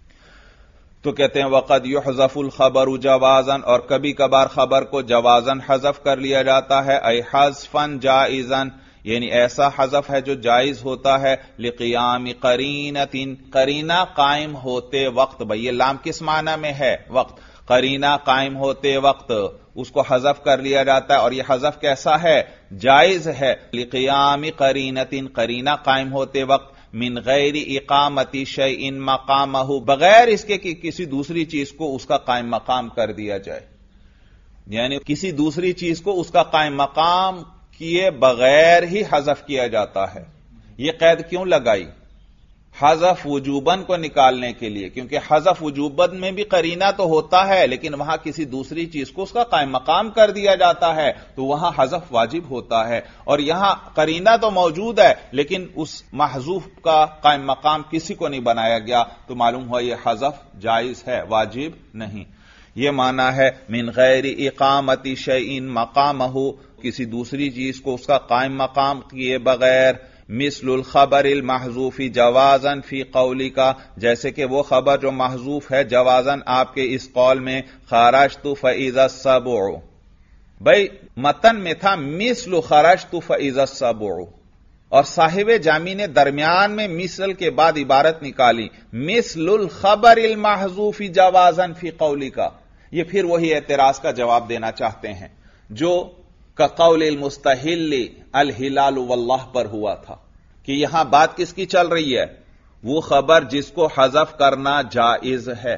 تو کہتے ہیں وقد یحذف الخبر جوازن، اور کبھی کبھار خبر کو جوازن حذف کر لیا جاتا ہے، ای حذفاً جائزن، یعنی ایسا حذف ہے جو جائز ہوتا ہے، لقیام قرینۃ، قرینہ قائم ہوتے وقت، بھئی یہ لام کس معنی میں ہے؟ وقت، قرینہ قائم ہوتے وقت اس کو حذف کر لیا جاتا ہے، اور یہ حذف کیسا ہے؟ جائز ہے، لقیام قرینۃ، قرینہ قائم ہوتے وقت، من غیر اقامت شیء مقامہ، بغیر اس کے کہ کسی دوسری چیز کو اس کا قائم مقام کر دیا جائے، یعنی کسی دوسری چیز کو اس کا قائم مقام کیے بغیر ہی حذف کیا جاتا ہے۔ یہ قید کیوں لگائی؟ حذف وجوباً کو نکالنے کے لیے، کیونکہ حذف وجوباً میں بھی قرینہ تو ہوتا ہے لیکن وہاں کسی دوسری چیز کو اس کا قائم مقام کر دیا جاتا ہے تو وہاں حذف واجب ہوتا ہے، اور یہاں قرینہ تو موجود ہے لیکن اس محذوف کا قائم مقام کسی کو نہیں بنایا گیا، تو معلوم ہوا یہ حذف جائز ہے، واجب نہیں۔ یہ معنی ہے من غیر اقامت شیء مقامہ، کسی دوسری چیز کو اس کا قائم مقام کیے بغیر، مثل الخبر المحذوف جوازن فی قولی کا، جیسے کہ وہ خبر جو محذوف ہے جوازن آپ کے اس قول میں، خرجت فاذا السبع، بھئی متن میں تھا مثل خرجت فاذا السبع، اور صاحب جامی نے درمیان میں مثل کے بعد عبارت نکالی مثل الخبر المحذوف جوازن فی قولی کا۔ یہ پھر وہی اعتراض کا جواب دینا چاہتے ہیں جو کقول المستحل الہلال واللہ پر ہوا تھا، کہ یہاں بات کس کی چل رہی ہے؟ وہ خبر جس کو حذف کرنا جائز ہے،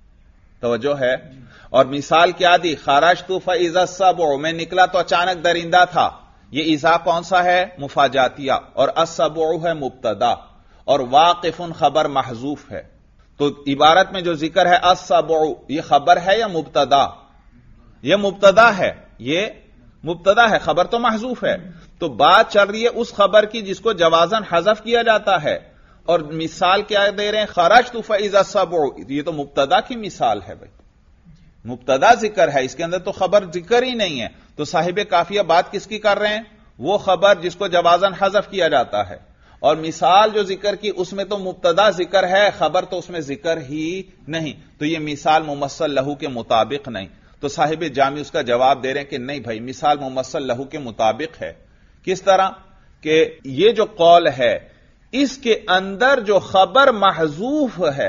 توجہ ہے۔ اور مثال کیا دی؟ خرجت فاذا السبع، میں نکلا تو اچانک درندہ تھا، یہ اذا کون سا ہے؟ مفاجاتیہ، اور السبع ہے مبتدا، اور واقف خبر محذوف ہے۔ تو عبارت میں جو ذکر ہے السبع، یہ خبر ہے یا مبتدا؟ یہ مبتدا ہے، یہ مبتدا ہے، خبر تو محذوف ہے۔ تو بات چل رہی ہے اس خبر کی جس کو جوازن حذف کیا جاتا ہے، اور مثال کیا دے رہے ہیں؟ خرجت فاذا السبع، یہ تو مبتدا کی مثال ہے بھائی، مبتدا ذکر ہے، اس کے اندر تو خبر ذکر ہی نہیں ہے۔ تو صاحب قافیہ بات کس کی کر رہے ہیں؟ وہ خبر جس کو جوازن حذف کیا جاتا ہے، اور مثال جو ذکر کی اس میں تو مبتدا ذکر ہے، خبر تو اس میں ذکر ہی نہیں، تو یہ مثال ممثل لہو کے مطابق نہیں۔ تو صاحب جامی اس کا جواب دے رہے ہیں کہ نہیں بھائی، مثال ممثل لہو کے مطابق ہے۔ کس طرح کہ یہ جو قول ہے اس کے اندر جو خبر محذوف ہے،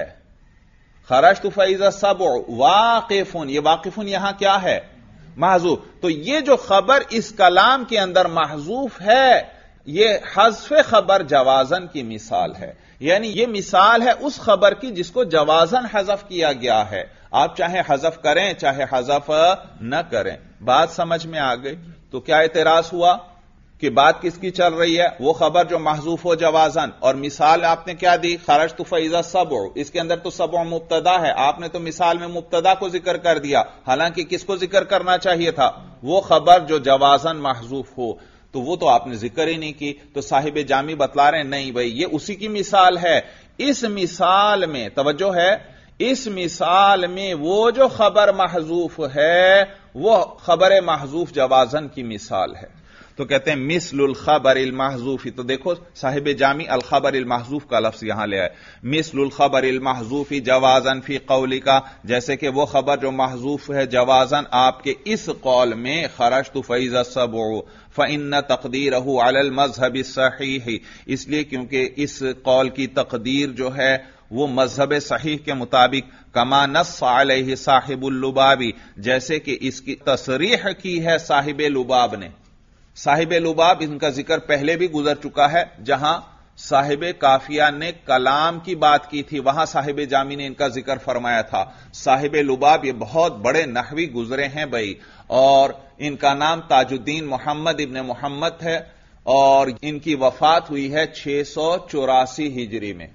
خرجت فاذا السبع واقف، یہ واقف یہاں کیا ہے؟ محذوف۔ تو یہ جو خبر اس کلام کے اندر محذوف ہے یہ حذف خبر جوازن کی مثال ہے، یعنی یہ مثال ہے اس خبر کی جس کو جوازن حذف کیا گیا ہے، آپ چاہے حذف کریں چاہے حذف نہ کریں۔ بات سمجھ میں آ گئی؟ تو کیا اعتراض ہوا کہ بات کس کی چل رہی ہے؟ وہ خبر جو محذوف ہو جوازن، اور مثال آپ نے کیا دی؟ خرجت فاذا السبع، اس کے اندر تو سبع مبتدا ہے، آپ نے تو مثال میں مبتدا کو ذکر کر دیا، حالانکہ کس کو ذکر کرنا چاہیے تھا؟ وہ خبر جو جوازن محذوف ہو، تو وہ تو آپ نے ذکر ہی نہیں کی۔ تو صاحب جامی بتلا رہے ہیں نہیں بھائی یہ اسی کی مثال ہے، اس مثال میں توجہ ہے، اس مثال میں وہ جو خبر محذوف ہے وہ خبر محذوف جوازن کی مثال ہے۔ تو کہتے ہیں مثل الخبر المحذوف، تو دیکھو صاحب جامی الخبر المحذوف کا لفظ یہاں لے آئے، مثل الخبر المحذوف جوازن فی قولک، جیسے کہ وہ خبر جو محذوف ہے جوازن آپ کے اس قول میں خرجت فاذا السبع فإن تقدیرہ علی المذہب الصحیح، اس لیے کیونکہ اس قول کی تقدیر جو ہے وہ مذہب صحیح کے مطابق کما نص علیہ صاحب اللباب، جیسے کہ اس کی تصریح کی ہے صاحب لباب نے۔ صاحب لباب ان کا ذکر پہلے بھی گزر چکا ہے، جہاں صاحب کافیہ نے کلام کی بات کی تھی وہاں صاحب جامی نے ان کا ذکر فرمایا تھا۔ صاحب لباب یہ بہت بڑے نحوی گزرے ہیں بھائی، اور ان کا نام تاج الدین محمد ابن محمد ہے، اور ان کی وفات ہوئی ہے 684 ہجری میں،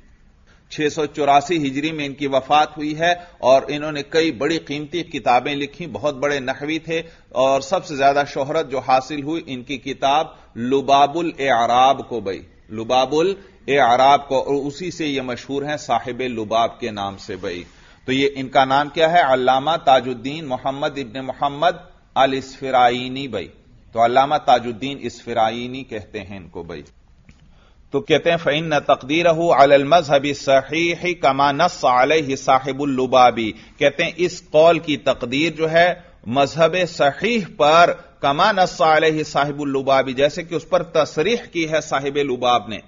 684 ہجری میں ان کی وفات ہوئی ہے، اور انہوں نے کئی بڑی قیمتی کتابیں لکھی، بہت بڑے نحوی تھے، اور سب سے زیادہ شہرت جو حاصل ہوئی ان کی کتاب لباب الاعراب کو بھائی، لباب الاعراب کو، اور اسی سے یہ مشہور ہیں صاحب لباب کے نام سے بھائی۔ تو یہ ان کا نام کیا ہے؟ علامہ تاج الدین محمد ابن محمد الاسفرائینی بھائی، تو علامہ تاج الدین اسفرائینی کہتے ہیں ان کو بھائی۔ تو کہتے ہیں فإن تقدیرہ علی المذہب الصحیح کما نص علیہ صاحب اللباب، کہتے ہیں اس قول کی تقدیر جو ہے مذہب صحیح پر کما نص علیہ صاحب اللباب، جیسے کہ اس پر تصریح کی ہے صاحب لباب نے۔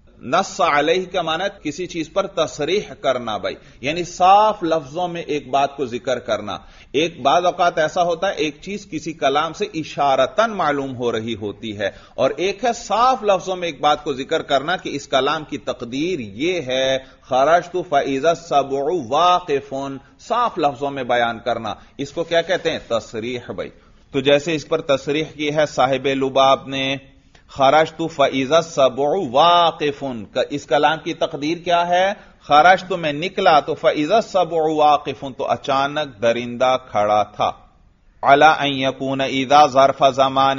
نص علیہ کا معنی کسی چیز پر تصریح کرنا بھائی، یعنی صاف لفظوں میں ایک بات کو ذکر کرنا۔ ایک بعض اوقات ایسا ہوتا ہے ایک چیز کسی کلام سے اشارتاً معلوم ہو رہی ہوتی ہے، اور ایک ہے صاف لفظوں میں ایک بات کو ذکر کرنا کہ اس کلام کی تقدیر یہ ہے خرجت فاذا السبع واقف، صاف لفظوں میں بیان کرنا، اس کو کیا کہتے ہیں؟ تصریح بھائی۔ تو جیسے اس پر تصریح کی ہے صاحب لباب نے خرجت فاذا السبع واقف، اس کلام کی تقدیر کیا ہے؟ خرجت میں نکلا تو فاذا السبع واقف، تو اچانک درندہ کھڑا تھا۔ علی ان یکون اذا ظرف زمان،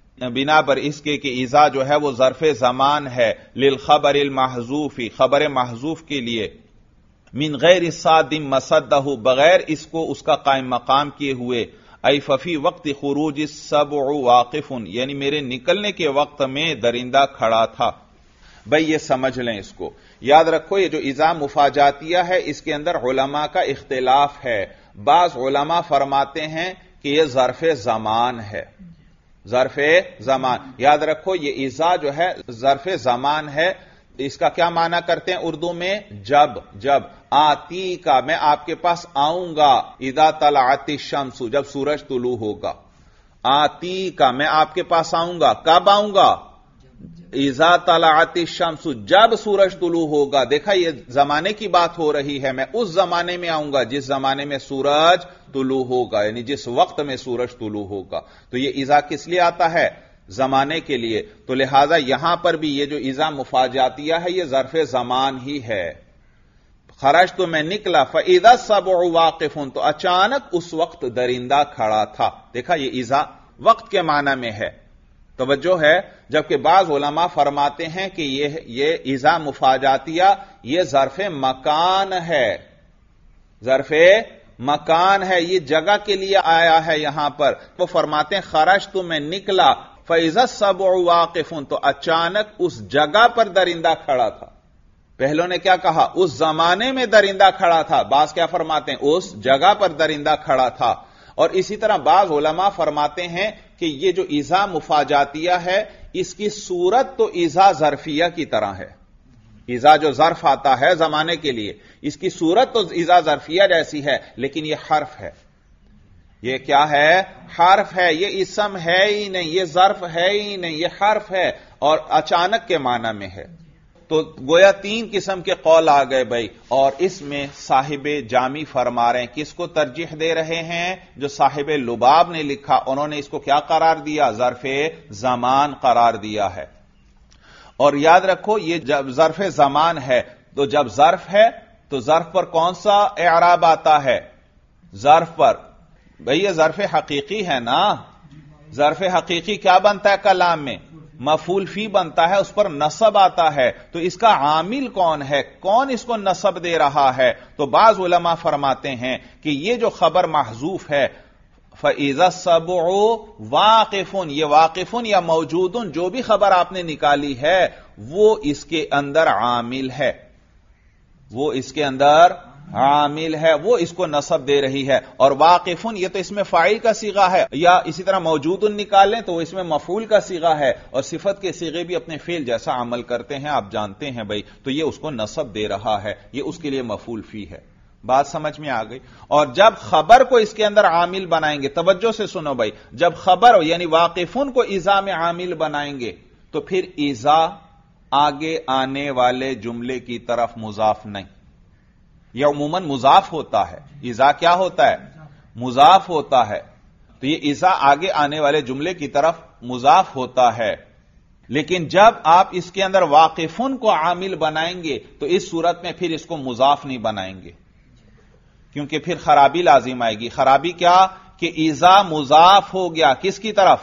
بنا پر اس کے کہ اذا جو ہے وہ ظرف زمان ہے، للخبر المحذوف، خبر محذوف کے لیے، من غیر صادم مسدہ، بغیر اس کو اس کا قائم مقام کیے ہوئے، ای ففی وقت خروج السبع واقف، یعنی میرے نکلنے کے وقت میں درندہ کھڑا تھا۔ بھئی یہ سمجھ لیں اس کو، یاد رکھو یہ جو اذا مفاجاتیہ ہے اس کے اندر علماء کا اختلاف ہے۔ بعض علماء فرماتے ہیں کہ یہ ظرف زمان ہے، ظرف زمان، یاد رکھو یہ اذا جو ہے ظرف زمان ہے۔ اس کا کیا معنی کرتے ہیں اردو میں؟ جب آتی کا، میں آپ کے پاس آؤں گا، اذا طلعت الشمس، جب سورج طلوع ہوگا، آتی کا، میں آپ کے پاس آؤں گا، کب آؤں گا؟ اذا طلعت الشمس، جب سورج طلوع ہوگا۔ دیکھا یہ زمانے کی بات ہو رہی ہے، میں اس زمانے میں آؤں گا جس زمانے میں سورج طلوع ہوگا، یعنی جس وقت میں سورج طلوع ہوگا۔ تو یہ اذا کس لیے آتا ہے؟ زمانے کے لیے۔ تو لہذا یہاں پر بھی یہ جو اذا مفاجاتیہ ہے یہ ظرف زمان ہی ہے۔ خرج تو میں نکلا، فاذا السبع واقف، تو اچانک اس وقت درندہ کھڑا تھا۔ دیکھا یہ اذا وقت کے معنی میں ہے، توجہ ہے، جبکہ بعض علماء فرماتے ہیں کہ یہ اذا مفاجاتیہ یہ ظرف مکان ہے، ظرف مکان ہے، یہ جگہ کے لیے آیا ہے یہاں پر۔ وہ فرماتے ہیں خرج تو میں نکلا، فاذا السبع واقف، تو اچانک اس جگہ پر درندہ کھڑا تھا۔ پہلوں نے کیا کہا؟ اس زمانے میں درندہ کھڑا تھا، بعض کیا فرماتے ہیں؟ اس جگہ پر درندہ کھڑا تھا۔ اور اسی طرح بعض علماء فرماتے ہیں کہ یہ جو اذا مفاجاتیہ ہے اس کی صورت تو اذا ظرفیہ کی طرح ہے، اذا جو ظرف آتا ہے زمانے کے لیے اس کی صورت تو اذا ظرفیہ جیسی ہے، لیکن یہ حرف ہے۔ یہ کیا ہے؟ حرف ہے، یہ اسم ہے ہی نہیں، یہ ظرف ہے ہی نہیں، یہ حرف ہے اور اچانک کے معنی میں ہے۔ تو گویا 3 قسم کے قول آ گئے بھائی، اور اس میں صاحب جامی فرما رہے ہیں کس کو ترجیح دے رہے ہیں؟ جو صاحب لباب نے لکھا انہوں نے اس کو کیا قرار دیا؟ ظرف زمان قرار دیا ہے۔ اور یاد رکھو یہ جب ظرف زمان ہے تو جب ظرف ہے تو ظرف پر کون سا اعراب آتا ہے؟ ظرف پر بھئی یہ ظرف حقیقی ہے نا، ظرف حقیقی کیا بنتا ہے کلام میں؟ مفعول فی بنتا ہے، اس پر نصب آتا ہے، تو اس کا عامل کون ہے؟ کون اس کو نصب دے رہا ہے؟ تو بعض علماء فرماتے ہیں کہ یہ جو خبر محذوف ہے فَإِذَا السَّبْعُ وَاقِفٌ، یہ واقفن یا موجودن جو بھی خبر آپ نے نکالی ہے وہ اس کے اندر عامل ہے، وہ اس کے اندر عامل ہے، وہ اس کو نصب دے رہی ہے۔ اور واقفن یہ تو اس میں فاعل کا صیغہ ہے، یا اسی طرح موجودن نکال لیں تو وہ اس میں مفعول کا صیغہ ہے، اور صفت کے صیغے بھی اپنے فعل جیسا عمل کرتے ہیں، آپ جانتے ہیں بھائی، تو یہ اس کو نصب دے رہا ہے، یہ اس کے لیے مفعول فی ہے۔ بات سمجھ میں آ گئی؟ اور جب خبر کو اس کے اندر عامل بنائیں گے، توجہ سے سنو بھائی، جب خبر یعنی واقفن کو اذا میں عامل بنائیں گے تو پھر اذا آگے آنے والے جملے کی طرف مضاف نہیں، یہ عموماً مضاف ہوتا ہے۔ اذا کیا ہوتا ہے؟ مضاف ہوتا ہے، تو یہ اذا آگے آنے والے جملے کی طرف مضاف ہوتا ہے، لیکن جب آپ اس کے اندر واقفن کو عامل بنائیں گے تو اس صورت میں پھر اس کو مضاف نہیں بنائیں گے، کیونکہ پھر خرابی لازم آئے گی۔ خرابی کیا کہ اذا مضاف ہو گیا کس کی طرف؟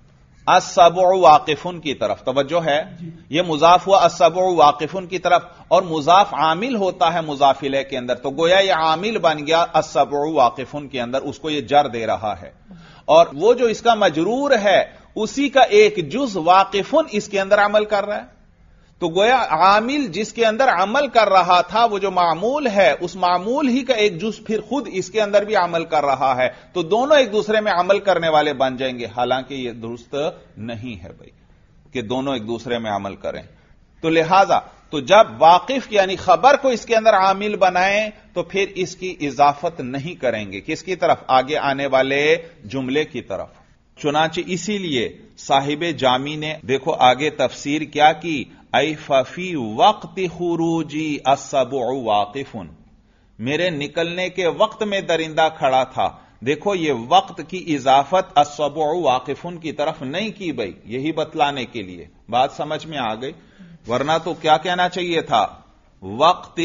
السبع واقفن کی طرف، توجہ ہے، یہ مضاف ہوا السبع واقفن کی طرف، اور مضاف عامل ہوتا ہے مضاف الیہ کے اندر، تو گویا یہ عامل بن گیا السبع واقفن کے اندر، اس کو یہ جر دے رہا ہے، اور وہ جو اس کا مجرور ہے اسی کا ایک جز واقفن اس کے اندر عمل کر رہا ہے، تو گویا عامل جس کے اندر عمل کر رہا تھا وہ جو معمول ہے اس معمول ہی کا ایک جز پھر خود اس کے اندر بھی عمل کر رہا ہے، تو دونوں ایک دوسرے میں عمل کرنے والے بن جائیں گے، حالانکہ یہ درست نہیں ہے بھائی کہ دونوں ایک دوسرے میں عمل کریں۔ تو لہذا تو جب واقف یعنی خبر کو اس کے اندر عامل بنائیں تو پھر اس کی اضافت نہیں کریں گے، کس کی طرف؟ آگے آنے والے جملے کی طرف۔ چنانچہ اسی لیے صاحب جامی نے دیکھو آگے تفسیر کیا کی، ای ففی وقت خروجی السبع واقفن، میرے نکلنے کے وقت میں درندہ کھڑا تھا۔ دیکھو یہ وقت کی اضافت السبع واقفن کی طرف نہیں کی بھائی، یہی بتلانے کے لیے، بات سمجھ میں آ گئی؟ ورنہ تو کیا کہنا چاہیے تھا؟ وقت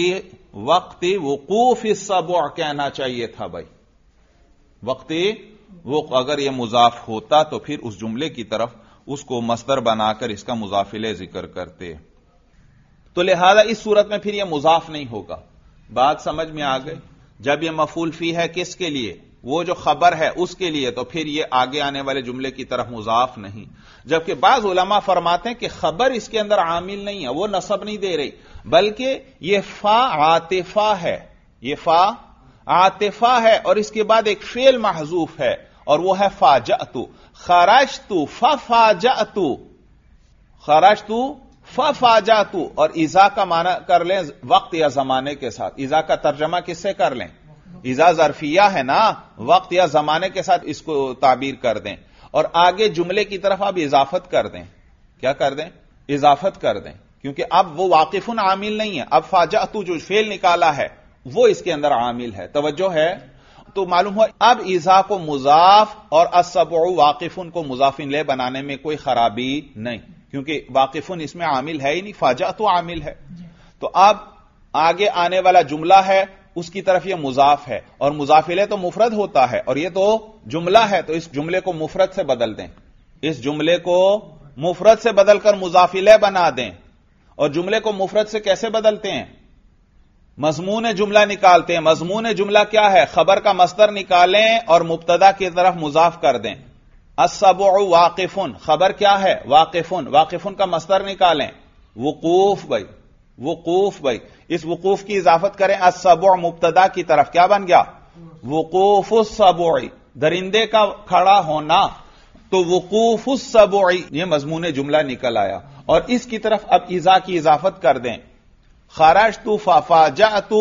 وقوف السبع کہنا چاہیے تھا بھائی، وقت وہ اگر یہ مضاف ہوتا تو پھر اس جملے کی طرف اس کو مصدر بنا کر اس کا مضاف الیہ ذکر کرتے، تو لہذا اس صورت میں پھر یہ مضاف نہیں ہوگا۔ بات سمجھ میں آ گئی؟ جب یہ مفعول فی ہے کس کے لیے؟ وہ جو خبر ہے اس کے لیے، تو پھر یہ آگے آنے والے جملے کی طرف مضاف نہیں۔ جبکہ بعض علماء فرماتے ہیں کہ خبر اس کے اندر عامل نہیں ہے، وہ نصب نہیں دے رہی، بلکہ یہ فا عاطفہ ہے، یہ فا عاطفہ ہے، اور اس کے بعد ایک فعل محذوف ہے اور وہ ہے فاجأت، خرجت ففاجأت، خرجت ففاجأت، اور اذا کا معنی کر لیں وقت یا زمانے کے ساتھ۔ اذا کا ترجمہ کس سے کر لیں؟ اذا ظرفیہ ہے نا، وقت یا زمانے کے ساتھ اس کو تعبیر کر دیں، اور آگے جملے کی طرف آپ اضافت کر دیں۔ کیا کر دیں؟ اضافت کر دیں، کیونکہ اب وہ واقفن عامل نہیں ہے، اب فاجأت جو فعل نکالا ہے وہ اس کے اندر عامل ہے، توجہ ہے؟ تو معلوم ہوا اب اذا کو مضاف اور السبع واقفن کو مضاف الیہ بنانے میں کوئی خرابی نہیں، کیونکہ واقفن اس میں عامل ہے ہی نہیں، فاجأت عامل ہے۔ تو اب آگے آنے والا جملہ ہے اس کی طرف یہ مضاف ہے، اور مضاف الیہ تو مفرد ہوتا ہے، اور یہ تو جملہ ہے، تو اس جملے کو مفرد سے بدل دیں، اس جملے کو مفرد سے بدل کر مضاف الیہ بنا دیں۔ اور جملے کو مفرد سے کیسے بدلتے ہیں؟ مضمون جملہ نکالتے ہیں۔ مضمون جملہ کیا ہے؟ خبر کا مصدر نکالیں اور مبتدا کی طرف مضاف کر دیں۔ السبع واقفن، خبر کیا ہے؟ واقفن، واقفن کا مصدر نکالیں، وقوف بھائی، وقوف بھائی، اس وقوف کی اضافت کریں السبع مبتدا کی طرف، کیا بن گیا؟ وقوف السبع، درندے کا کھڑا ہونا، تو وقوف السبع یہ مضمون جملہ نکل آیا، اور اس کی طرف اب اذا کی اضافت کر دیں، خرجت ففاجأت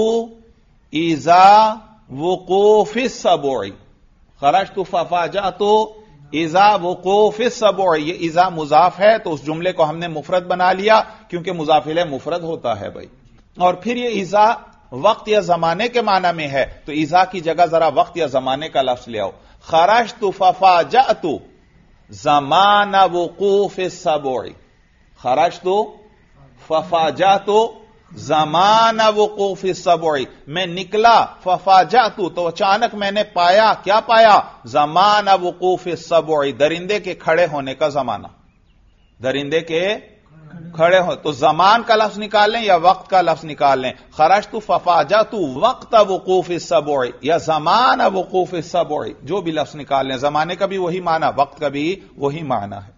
اذا وقوف السبع، خرجت ففاجأت اذا وقوف السبع، یہ اذا مضاف ہے تو اس جملے کو ہم نے مفرد بنا لیا کیونکہ مضاف الیہ مفرد ہوتا ہے بھائی. اور پھر یہ اذا وقت یا زمانے کے معنی میں ہے تو اذا کی جگہ ذرا وقت یا زمانے کا لفظ لے آؤ. خرجت ففاجأت زمان وقوف السبع، خرجت ففاجأت زمان وقوف السبع، میں نکلا ففاجأت تو اچانک میں نے پایا، کیا پایا؟ زمان وقوف السبع، درندے کے کھڑے ہونے کا زمانہ، درندے کے کھڑے ہو. تو زمان کا لفظ نکال لیں یا وقت کا لفظ نکال لیں. خرجت ففاجأت وقت وقوف السبع یا زمان وقوف السبع، جو بھی لفظ نکال لیں، زمانے کا بھی وہی معنی، وقت کا بھی وہی معنی ہے.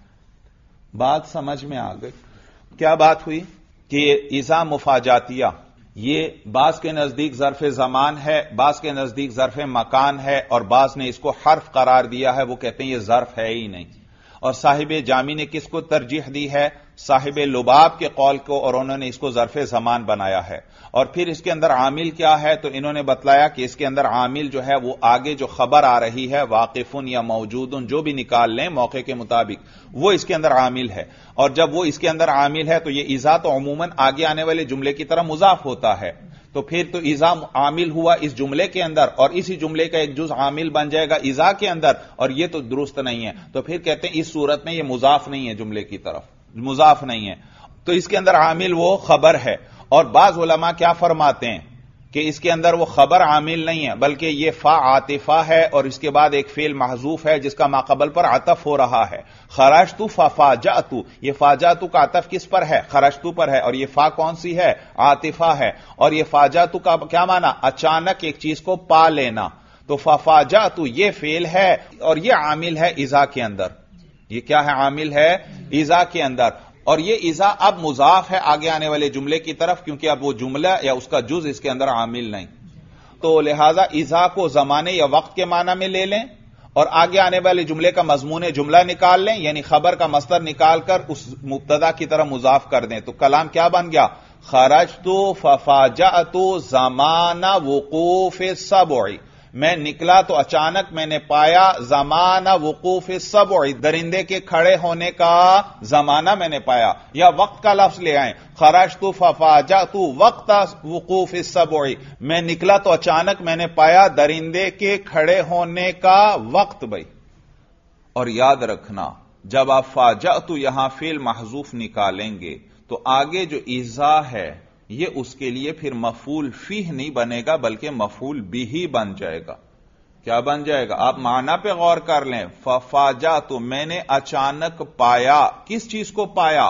بات سمجھ میں آ گئی؟ کیا بات ہوئی کہ یہ اذا مفاجاتیہ یہ بعض کے نزدیک ظرف زمان ہے، بعض کے نزدیک ظرف مکان ہے، اور بعض نے اس کو حرف قرار دیا ہے، وہ کہتے ہیں یہ ظرف ہے ہی نہیں. اور صاحب جامی نے کس کو ترجیح دی ہے؟ صاحب لباب کے قول کو، اور انہوں نے اس کو ظرف زمان بنایا ہے. اور پھر اس کے اندر عامل کیا ہے تو انہوں نے بتلایا کہ اس کے اندر عامل جو ہے وہ آگے جو خبر آ رہی ہے واقفن یا موجودن جو بھی نکال لیں موقع کے مطابق، وہ اس کے اندر عامل ہے. اور جب وہ اس کے اندر عامل ہے تو یہ اذا تو عموماً آگے آنے والے جملے کی طرح مضاف ہوتا ہے، تو پھر تو اذا عامل ہوا اس جملے کے اندر اور اسی جملے کا ایک جز عامل بن جائے گا اذا کے اندر، اور یہ تو درست نہیں ہے. تو پھر کہتے ہیں اس صورت میں یہ مضاف نہیں ہے، جملے کی طرف مضاف نہیں ہے، تو اس کے اندر عامل وہ خبر ہے. اور بعض علماء کیا فرماتے ہیں کہ اس کے اندر وہ خبر عامل نہیں ہے بلکہ یہ فا عاطفہ ہے اور اس کے بعد ایک فعل محذوف ہے جس کا ماقبل پر عطف ہو رہا ہے. خرجت ففاجأت، یہ فاجأت کا عطف کس پر ہے؟ خرجت پر ہے، اور یہ فا کون سی ہے؟ عاطفہ ہے. اور یہ فاجأت کا کیا معنی؟ اچانک ایک چیز کو پا لینا. تو ففاجأت یہ فعل ہے اور یہ عامل ہے اذا کے اندر. یہ کیا ہے؟ عامل ہے اذا کے اندر. اور یہ اذا اب مضاف ہے آگے آنے والے جملے کی طرف کیونکہ اب وہ جملہ یا اس کا جز اس کے اندر عامل نہیں. تو لہذا اذا کو زمانے یا وقت کے معنی میں لے لیں اور آگے آنے والے جملے کا مضمون جملہ نکال لیں، یعنی خبر کا مصدر نکال کر اس مبتدا کی طرح مضاف کر دیں. تو کلام کیا بن گیا؟ خرجت ففاجأت زمان وقوف السبع، میں نکلا تو اچانک میں نے پایا زمان وقوف السبع، درندے کے کھڑے ہونے کا زمانہ میں نے پایا. یا وقت کا لفظ لے آئیں، خرجت ففاجأت وقت وقوف السبع، میں نکلا تو اچانک میں نے پایا درندے کے کھڑے ہونے کا وقت. بھائی اور یاد رکھنا جب آپ فاجأت یہاں فعل محذوف نکالیں گے تو آگے جو اذا ہے یہ اس کے لیے پھر مفعول فیہ نہیں بنے گا بلکہ مفعول بہ بن جائے گا. کیا بن جائے گا؟ آپ معنی پہ غور کر لیں. ففاجأت میں نے اچانک پایا، کس چیز کو پایا؟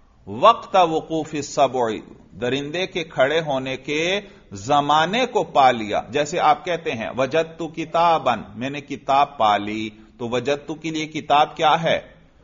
وقت وقوف السبع، درندے کے کھڑے ہونے کے زمانے کو پا لیا. جیسے آپ کہتے ہیں وجدت کتابا، میں نے کتاب پا لی، تو وجدت کے لیے کتاب کیا ہے؟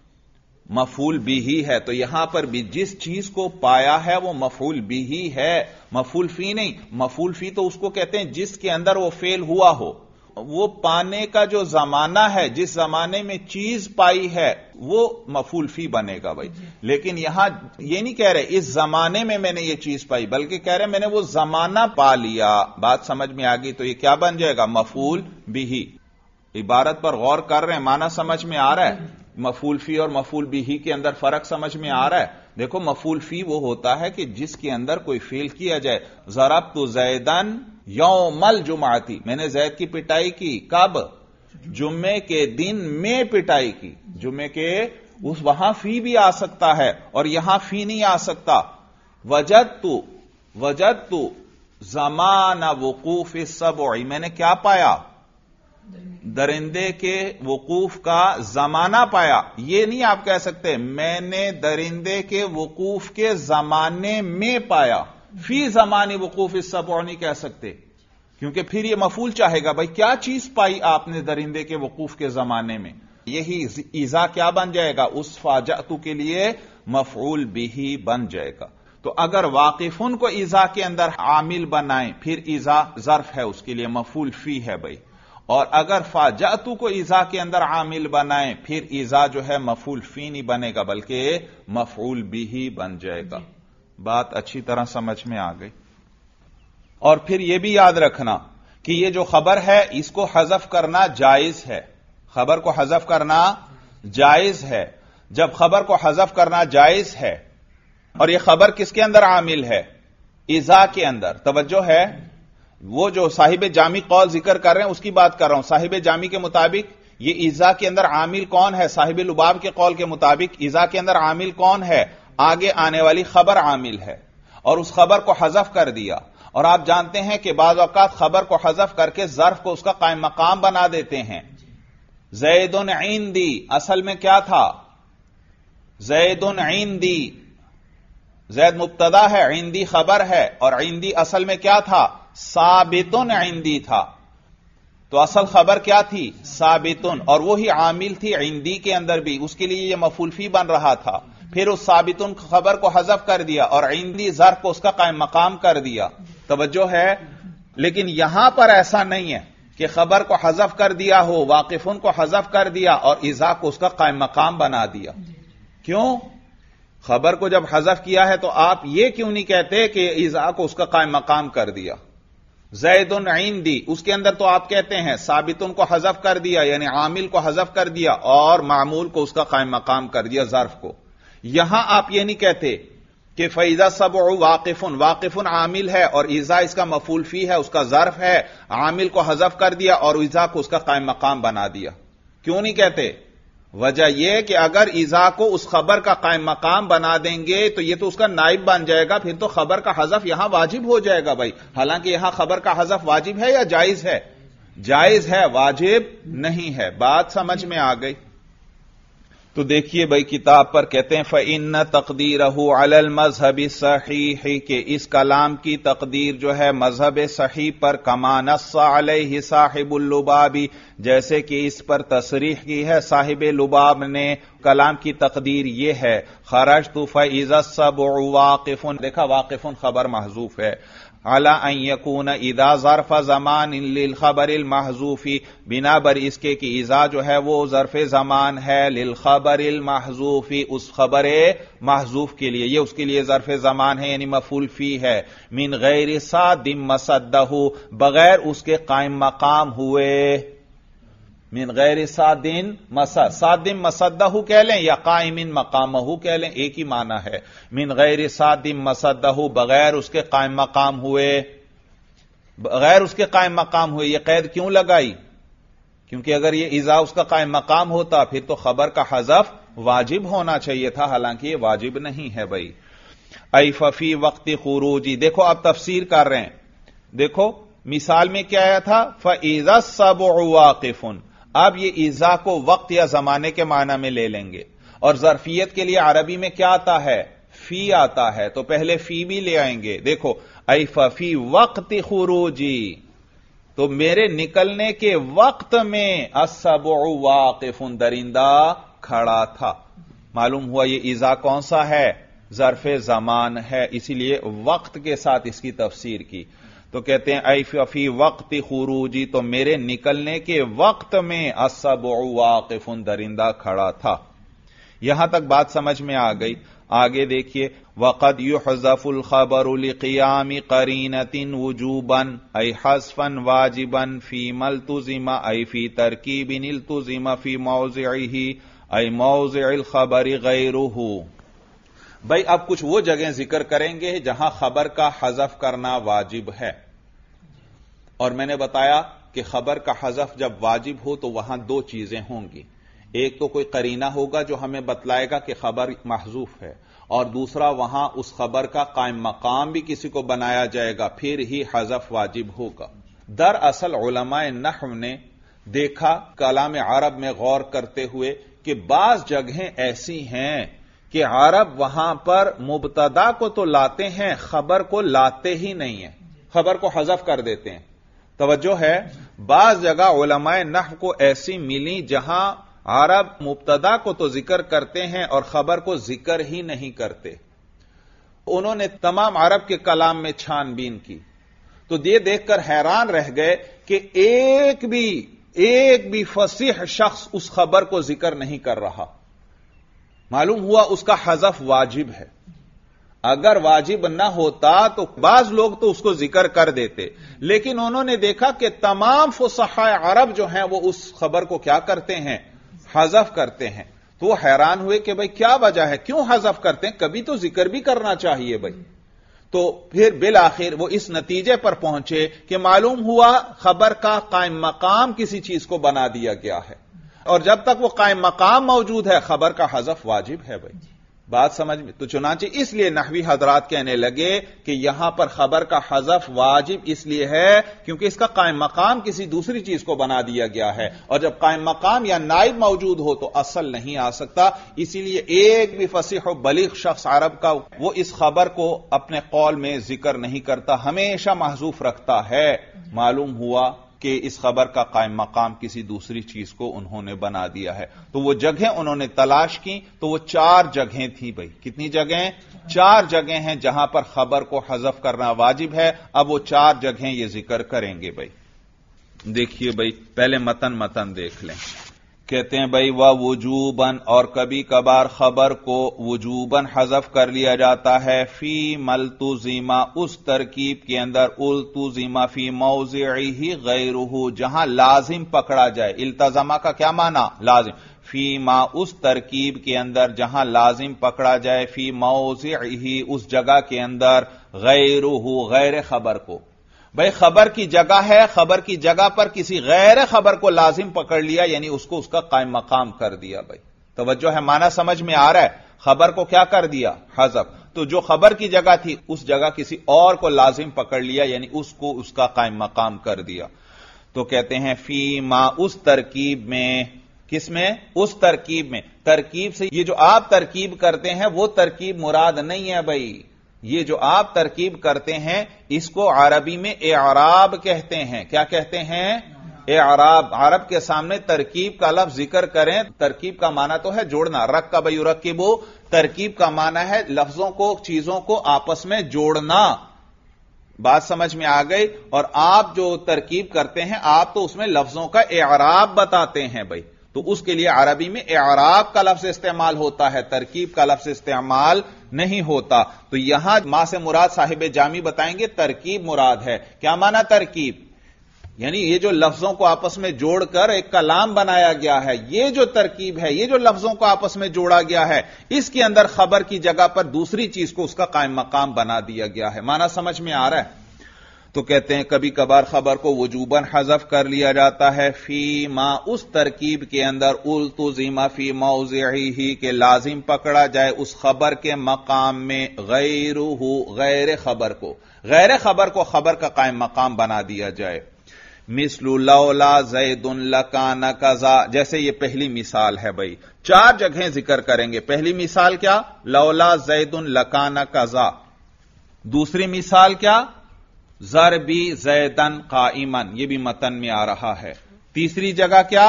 مفعول بھی ہے. تو یہاں پر بھی جس چیز کو پایا ہے وہ مفعول بھی ہے، مفعول فی نہیں. مفعول فی تو اس کو کہتے ہیں جس کے اندر وہ فعل ہوا ہو. وہ پانے کا جو زمانہ ہے، جس زمانے میں چیز پائی ہے وہ مفعول فی بنے گا بھائی. لیکن یہاں یہ نہیں کہہ رہے اس زمانے میں نے یہ چیز پائی، بلکہ کہہ رہے میں نے وہ زمانہ پا لیا. بات سمجھ میں آ گئی؟ تو یہ کیا بن جائے گا؟ مفعول بھی. عبارت پر غور کر رہے ہیں، معنی سمجھ میں آ رہا ہے؟ مفعول فی اور مفعول بھی کے اندر فرق سمجھ میں آ رہا ہے؟ دیکھو مفعول فی وہ ہوتا ہے کہ جس کے اندر کوئی فعل کیا جائے. ضربت زیدن یوم الجمعۃ، میں نے زید کی پٹائی کی. کب؟ جمعے کے دن میں پٹائی کی. جمعے کے اس وہاں فی بھی آ سکتا ہے اور یہاں فی نہیں آ سکتا. وجدت زمان وقوف السبع، میں نے کیا پایا؟ درندے کے وقوف کا زمانہ پایا. یہ نہیں آپ کہہ سکتے میں نے درندے کے وقوف کے زمانے میں پایا. فی زمانی وقوف السبع نہیں کہہ سکتے کیونکہ پھر یہ مفعول چاہے گا. بھائی کیا چیز پائی آپ نے درندے کے وقوف کے زمانے میں؟ یہی اذا کیا بن جائے گا؟ اس فاجأت کے لیے مفعول بھی بن جائے گا. تو اگر واقفن کو اذا کے اندر عامل بنائیں پھر اذا ظرف ہے اس کے لیے مفعول فی ہے بھائی. اور اگر فاجأت کو اذا کے اندر عامل بنائیں پھر اذا جو ہے مفعول فی نہیں بنے گا بلکہ مفعول بھی بن جائے گا. بات اچھی طرح سمجھ میں آ گئی؟ اور پھر یہ بھی یاد رکھنا کہ یہ جو خبر ہے اس کو حذف کرنا جائز ہے. خبر کو حذف کرنا جائز ہے. جب خبر کو حذف کرنا جائز ہے اور یہ خبر کس کے اندر عامل ہے؟ اذا کے اندر. توجہ ہے، وہ جو صاحب جامی قول ذکر کر رہے ہیں اس کی بات کر رہا ہوں. صاحب جامی کے مطابق یہ اذا کے اندر عامل کون ہے؟ صاحب لباب کے قول کے مطابق اذا کے اندر عامل کون ہے؟ آگے آنے والی خبر عامل ہے، اور اس خبر کو حذف کر دیا. اور آپ جانتے ہیں کہ بعض اوقات خبر کو حذف کر کے ظرف کو اس کا قائم مقام بنا دیتے ہیں. زید عندی اصل میں کیا تھا؟ زید عندی، زید مبتدا ہے، عندی خبر ہے، اور عندی اصل میں کیا تھا؟ ثابت عندی تھا. تو اصل خبر کیا تھی؟ ثابت، اور وہی عامل تھی عندی کے اندر بھی، اس کے لیے یہ مفعول فی بن رہا تھا. پھر اس ثابت خبر کو حذف کر دیا اور عندی ظرف کو اس کا قائم مقام کر دیا. توجہ ہے. لیکن یہاں پر ایسا نہیں ہے کہ خبر کو حذف کر دیا ہو، واقفن کو حذف کر دیا اور اذا کو اس کا قائم مقام بنا دیا. کیوں؟ خبر کو جب حذف کیا ہے تو آپ یہ کیوں نہیں کہتے کہ اذا کو اس کا قائم مقام کر دیا؟ زید عندی، اس کے اندر تو آپ کہتے ہیں ثابتن کو حذف کر دیا، یعنی عامل کو حذف کر دیا اور معمول کو اس کا قائم مقام کر دیا، ظرف کو. یہاں آپ یہ نہیں کہتے کہ فَإِذَا السَّبْعُ واقفن، واقفن عامل ہے اور اذا اس کا مفعول فی ہے، اس کا ظرف ہے، عامل کو حذف کر دیا اور اذا کو اس کا قائم مقام بنا دیا. کیوں نہیں کہتے؟ وجہ یہ کہ اگر اذا کو اس خبر کا قائم مقام بنا دیں گے تو یہ تو اس کا نائب بن جائے گا، پھر تو خبر کا حذف یہاں واجب ہو جائے گا بھائی. حالانکہ یہاں خبر کا حذف واجب ہے یا جائز ہے؟ جائز ہے، واجب نہیں ہے. بات سمجھ میں آ گئی؟ تو دیکھیے بھائی کتاب پر کہتے ہیں فَإِنَّ تَقْدِيرَهُ عَلَى الْمَذْهَبِ الصَّحِيحِ، کہ اس کلام کی تقدیر جو ہے مذہب صحیح پر، كَمَا نَصَّ عَلَيْهِ صاحب اللباب، جیسے کہ اس پر تصریح کی ہے صاحب لباب نے. کلام کی تقدیر یہ ہے خرجت فَإِذَا السَّبْعُ واقف، دیکھا واقف خبر محذوف ہے. عَلَىٰ أَن يَكُونَ إِذَا ظَرْفَ زَمَانٍ لِلْخَبَرِ الْمَحْذُوفِ، بنا بر اس کے کہ اذا جو ہے وہ ظرف زمان ہے للخبر المحذوف، اس خبر محذوف کے لیے، یہ اس کے لیے ظرف زمان ہے یعنی مفعول فی ہے. من غیر صاد مسدہ، بغیر اس کے قائم مقام ہوئے. من غیر صاد مسدہ کہہ لیں یا قائم مقامہ کہہ لیں، ایک ہی معنی ہے. من غیر صاد مسدہ، بغیر اس کے قائم مقام ہوئے. بغیر اس کے قائم مقام ہوئے، یہ قید کیوں لگائی؟ کیونکہ اگر یہ اذا اس کا قائم مقام ہوتا پھر تو خبر کا حذف واجب ہونا چاہیے تھا، حالانکہ یہ واجب نہیں ہے بھائی. ای ففی وقت خروجی، دیکھو آپ تفسیر کر رہے ہیں. دیکھو مثال میں کیا آیا تھا؟ فَإِذَا السَّبْعُ واقف. اب یہ اذا کو وقت یا زمانے کے معنی میں لے لیں گے، اور ظرفیت کے لیے عربی میں کیا آتا ہے؟ فی آتا ہے، تو پہلے فی بھی لے آئیں گے. دیکھو ای ففی وقت خروجی، تو میرے نکلنے کے وقت میں السبع واقف، درندہ کھڑا تھا. معلوم ہوا یہ اذا کون سا ہے؟ ظرف زمان ہے، اسی لیے وقت کے ساتھ اس کی تفسیر کی. تو کہتے ہیں ای فی وقت خروجی، تو میرے نکلنے کے وقت میں السبع واقف، درندہ کھڑا تھا. یہاں تک بات سمجھ میں آ گئی. آگے دیکھیے وقد يحذف الخبر لقیام قرینۃ وجوبا ای حذفا واجبا فیما التزم ای فی ترکیب التزم فی موضعه ای موضع الخبر غیرہ. بھائی اب کچھ وہ جگہیں ذکر کریں گے جہاں خبر کا حذف کرنا واجب ہے، اور میں نے بتایا کہ خبر کا حذف جب واجب ہو تو وہاں دو چیزیں ہوں گی. ایک تو کوئی قرینہ ہوگا جو ہمیں بتلائے گا کہ خبر محذوف ہے، اور دوسرا وہاں اس خبر کا قائم مقام بھی کسی کو بنایا جائے گا، پھر ہی حذف واجب ہوگا. دراصل علماء نحو نے دیکھا کلام عرب میں غور کرتے ہوئے کہ بعض جگہیں ایسی ہیں کہ عرب وہاں پر مبتدا کو تو لاتے ہیں، خبر کو لاتے ہی نہیں ہیں، خبر کو حذف کر دیتے ہیں. توجہ ہے، بعض جگہ علماء نحو کو ایسی ملی جہاں عرب مبتدا کو تو ذکر کرتے ہیں اور خبر کو ذکر ہی نہیں کرتے. انہوں نے تمام عرب کے کلام میں چھان بین کی تو یہ دیکھ کر حیران رہ گئے کہ ایک بھی فصیح شخص اس خبر کو ذکر نہیں کر رہا. معلوم ہوا اس کا حذف واجب ہے. اگر واجب نہ ہوتا تو بعض لوگ تو اس کو ذکر کر دیتے، لیکن انہوں نے دیکھا کہ تمام فصحاء عرب جو ہیں وہ اس خبر کو کیا کرتے ہیں؟ حذف کرتے ہیں. تو وہ حیران ہوئے کہ بھئی کیا وجہ ہے، کیوں حذف کرتے ہیں؟ کبھی تو ذکر بھی کرنا چاہیے بھئی. تو پھر بالآخر وہ اس نتیجے پر پہنچے کہ معلوم ہوا خبر کا قائم مقام کسی چیز کو بنا دیا گیا ہے، اور جب تک وہ قائم مقام موجود ہے خبر کا حذف واجب ہے بھئی. بات سمجھ میں؟ تو چنانچہ اس لیے نحوی حضرات کہنے لگے کہ یہاں پر خبر کا حذف واجب اس لیے ہے کیونکہ اس کا قائم مقام کسی دوسری چیز کو بنا دیا گیا ہے، اور جب قائم مقام یا نائب موجود ہو تو اصل نہیں آ سکتا. اسی لیے ایک بھی فصیح و بلیغ شخص عرب کا وہ اس خبر کو اپنے قول میں ذکر نہیں کرتا، ہمیشہ محذوف رکھتا ہے. معلوم ہوا کہ اس خبر کا قائم مقام کسی دوسری چیز کو انہوں نے بنا دیا ہے. تو وہ جگہیں انہوں نے تلاش کی تو وہ 4 جگہیں تھیں بھئی. کتنی جگہیں؟ 4 جگہیں ہیں جہاں پر خبر کو حذف کرنا واجب ہے. اب وہ 4 جگہیں یہ ذکر کریں گے بھئی. دیکھیے بھئی پہلے متن دیکھ لیں. کہتے ہیں بھئی ووجوباً، اور کبھی کبھار خبر کو وجوباً حذف کر لیا جاتا ہے فی ملتزمہ، اس ترکیب کے اندر التزمہ فی موضعہ غیرہ، جہاں لازم پکڑا جائے. التزمہ کا کیا معنی؟ لازم. فی ما، اس ترکیب کے اندر جہاں لازم پکڑا جائے، فی موضعہ، اس جگہ کے اندر، غیرہ، غیر خبر کو. بھئی خبر کی جگہ ہے، خبر کی جگہ پر کسی غیر خبر کو لازم پکڑ لیا، یعنی اس کو اس کا قائم مقام کر دیا. بھئی توجہ ہے، معنی سمجھ میں آ رہا ہے؟ خبر کو کیا کر دیا؟ حذف. تو جو خبر کی جگہ تھی اس جگہ کسی اور کو لازم پکڑ لیا، یعنی اس کو اس کا قائم مقام کر دیا. تو کہتے ہیں فی ما، اس ترکیب میں. کس میں؟ اس ترکیب میں. ترکیب سے یہ جو آپ ترکیب کرتے ہیں وہ ترکیب مراد نہیں ہے بھئی. یہ جو آپ ترکیب کرتے ہیں اس کو عربی میں اعراب کہتے ہیں. کیا کہتے ہیں؟ اعراب. عرب کے سامنے ترکیب کا لفظ ذکر کریں. ترکیب کا معنی تو ہے جوڑنا. رکب یرکب، ترکیب کا معنی ہے لفظوں کو، چیزوں کو آپس میں جوڑنا. بات سمجھ میں آ گئی؟ اور آپ جو ترکیب کرتے ہیں آپ تو اس میں لفظوں کا اعراب بتاتے ہیں بھائی. تو اس کے لیے عربی میں اعراب کا لفظ استعمال ہوتا ہے، ترکیب کا لفظ استعمال نہیں ہوتا. تو یہاں ما سے مراد صاحب جامی بتائیں گے ترکیب مراد ہے. کیا معنی ترکیب؟ یعنی یہ جو لفظوں کو آپس میں جوڑ کر ایک کلام بنایا گیا ہے، یہ جو ترکیب ہے، یہ جو لفظوں کو آپس میں جوڑا گیا ہے، اس کے اندر خبر کی جگہ پر دوسری چیز کو اس کا قائم مقام بنا دیا گیا ہے. معنی سمجھ میں آ رہا ہے؟ تو کہتے ہیں کبھی کبھار خبر کو وجوباً حذف کر لیا جاتا ہے فی ما، اس ترکیب کے اندر التزم فی موضعہ، کے لازم پکڑا جائے اس خبر کے مقام میں، غیرہ، غیر خبر کو. غیر خبر کو خبر کا قائم مقام بنا دیا جائے. مثل لولا زید لکان کذا، جیسے یہ پہلی مثال ہے بھائی. 4 جگہیں ذکر کریں گے. پہلی مثال کیا؟ لولا زید لکان کذا. دوسری مثال کیا؟ ضربی زیدن قائمن، یہ بھی متن میں آ رہا ہے. تیسری جگہ کیا؟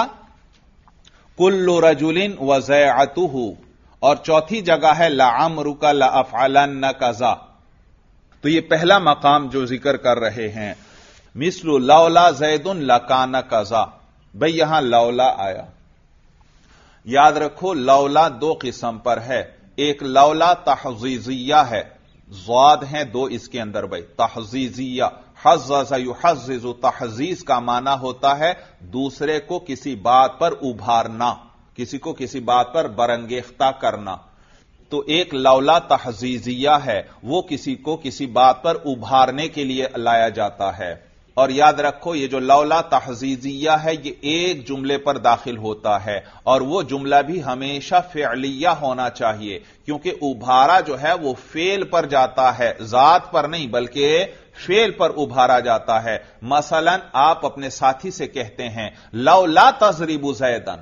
کل رجل وزیعتہ. اور چوتھی جگہ ہے لعمرک لافعلن کذا. تو یہ پہلا مقام جو ذکر کر رہے ہیں، مثل لولا زید لکان کذا. بھئی یہاں لولا آیا. یاد رکھو لولا 2 قسم پر ہے. ایک لولا تحزیزیہ ہے، ضاد ہیں 2 اس کے اندر بھائی. تحزیزیہ، حزز یحزز، تحزیز کا معنی ہوتا ہے دوسرے کو کسی بات پر ابھارنا، کسی کو کسی بات پر برانگیختہ کرنا. تو ایک لولا تحزیزیہ ہے، وہ کسی کو کسی بات پر ابھارنے کے لیے لایا جاتا ہے. اور یاد رکھو یہ جو لولا تحزیزیہ ہے یہ ایک جملے پر داخل ہوتا ہے، اور وہ جملہ بھی ہمیشہ فعلیہ ہونا چاہیے، کیونکہ ابھارا جو ہے وہ فعل پر جاتا ہے، ذات پر نہیں بلکہ فعل پر ابھارا جاتا ہے. مثلا آپ اپنے ساتھی سے کہتے ہیں لولا تضرب زیدن،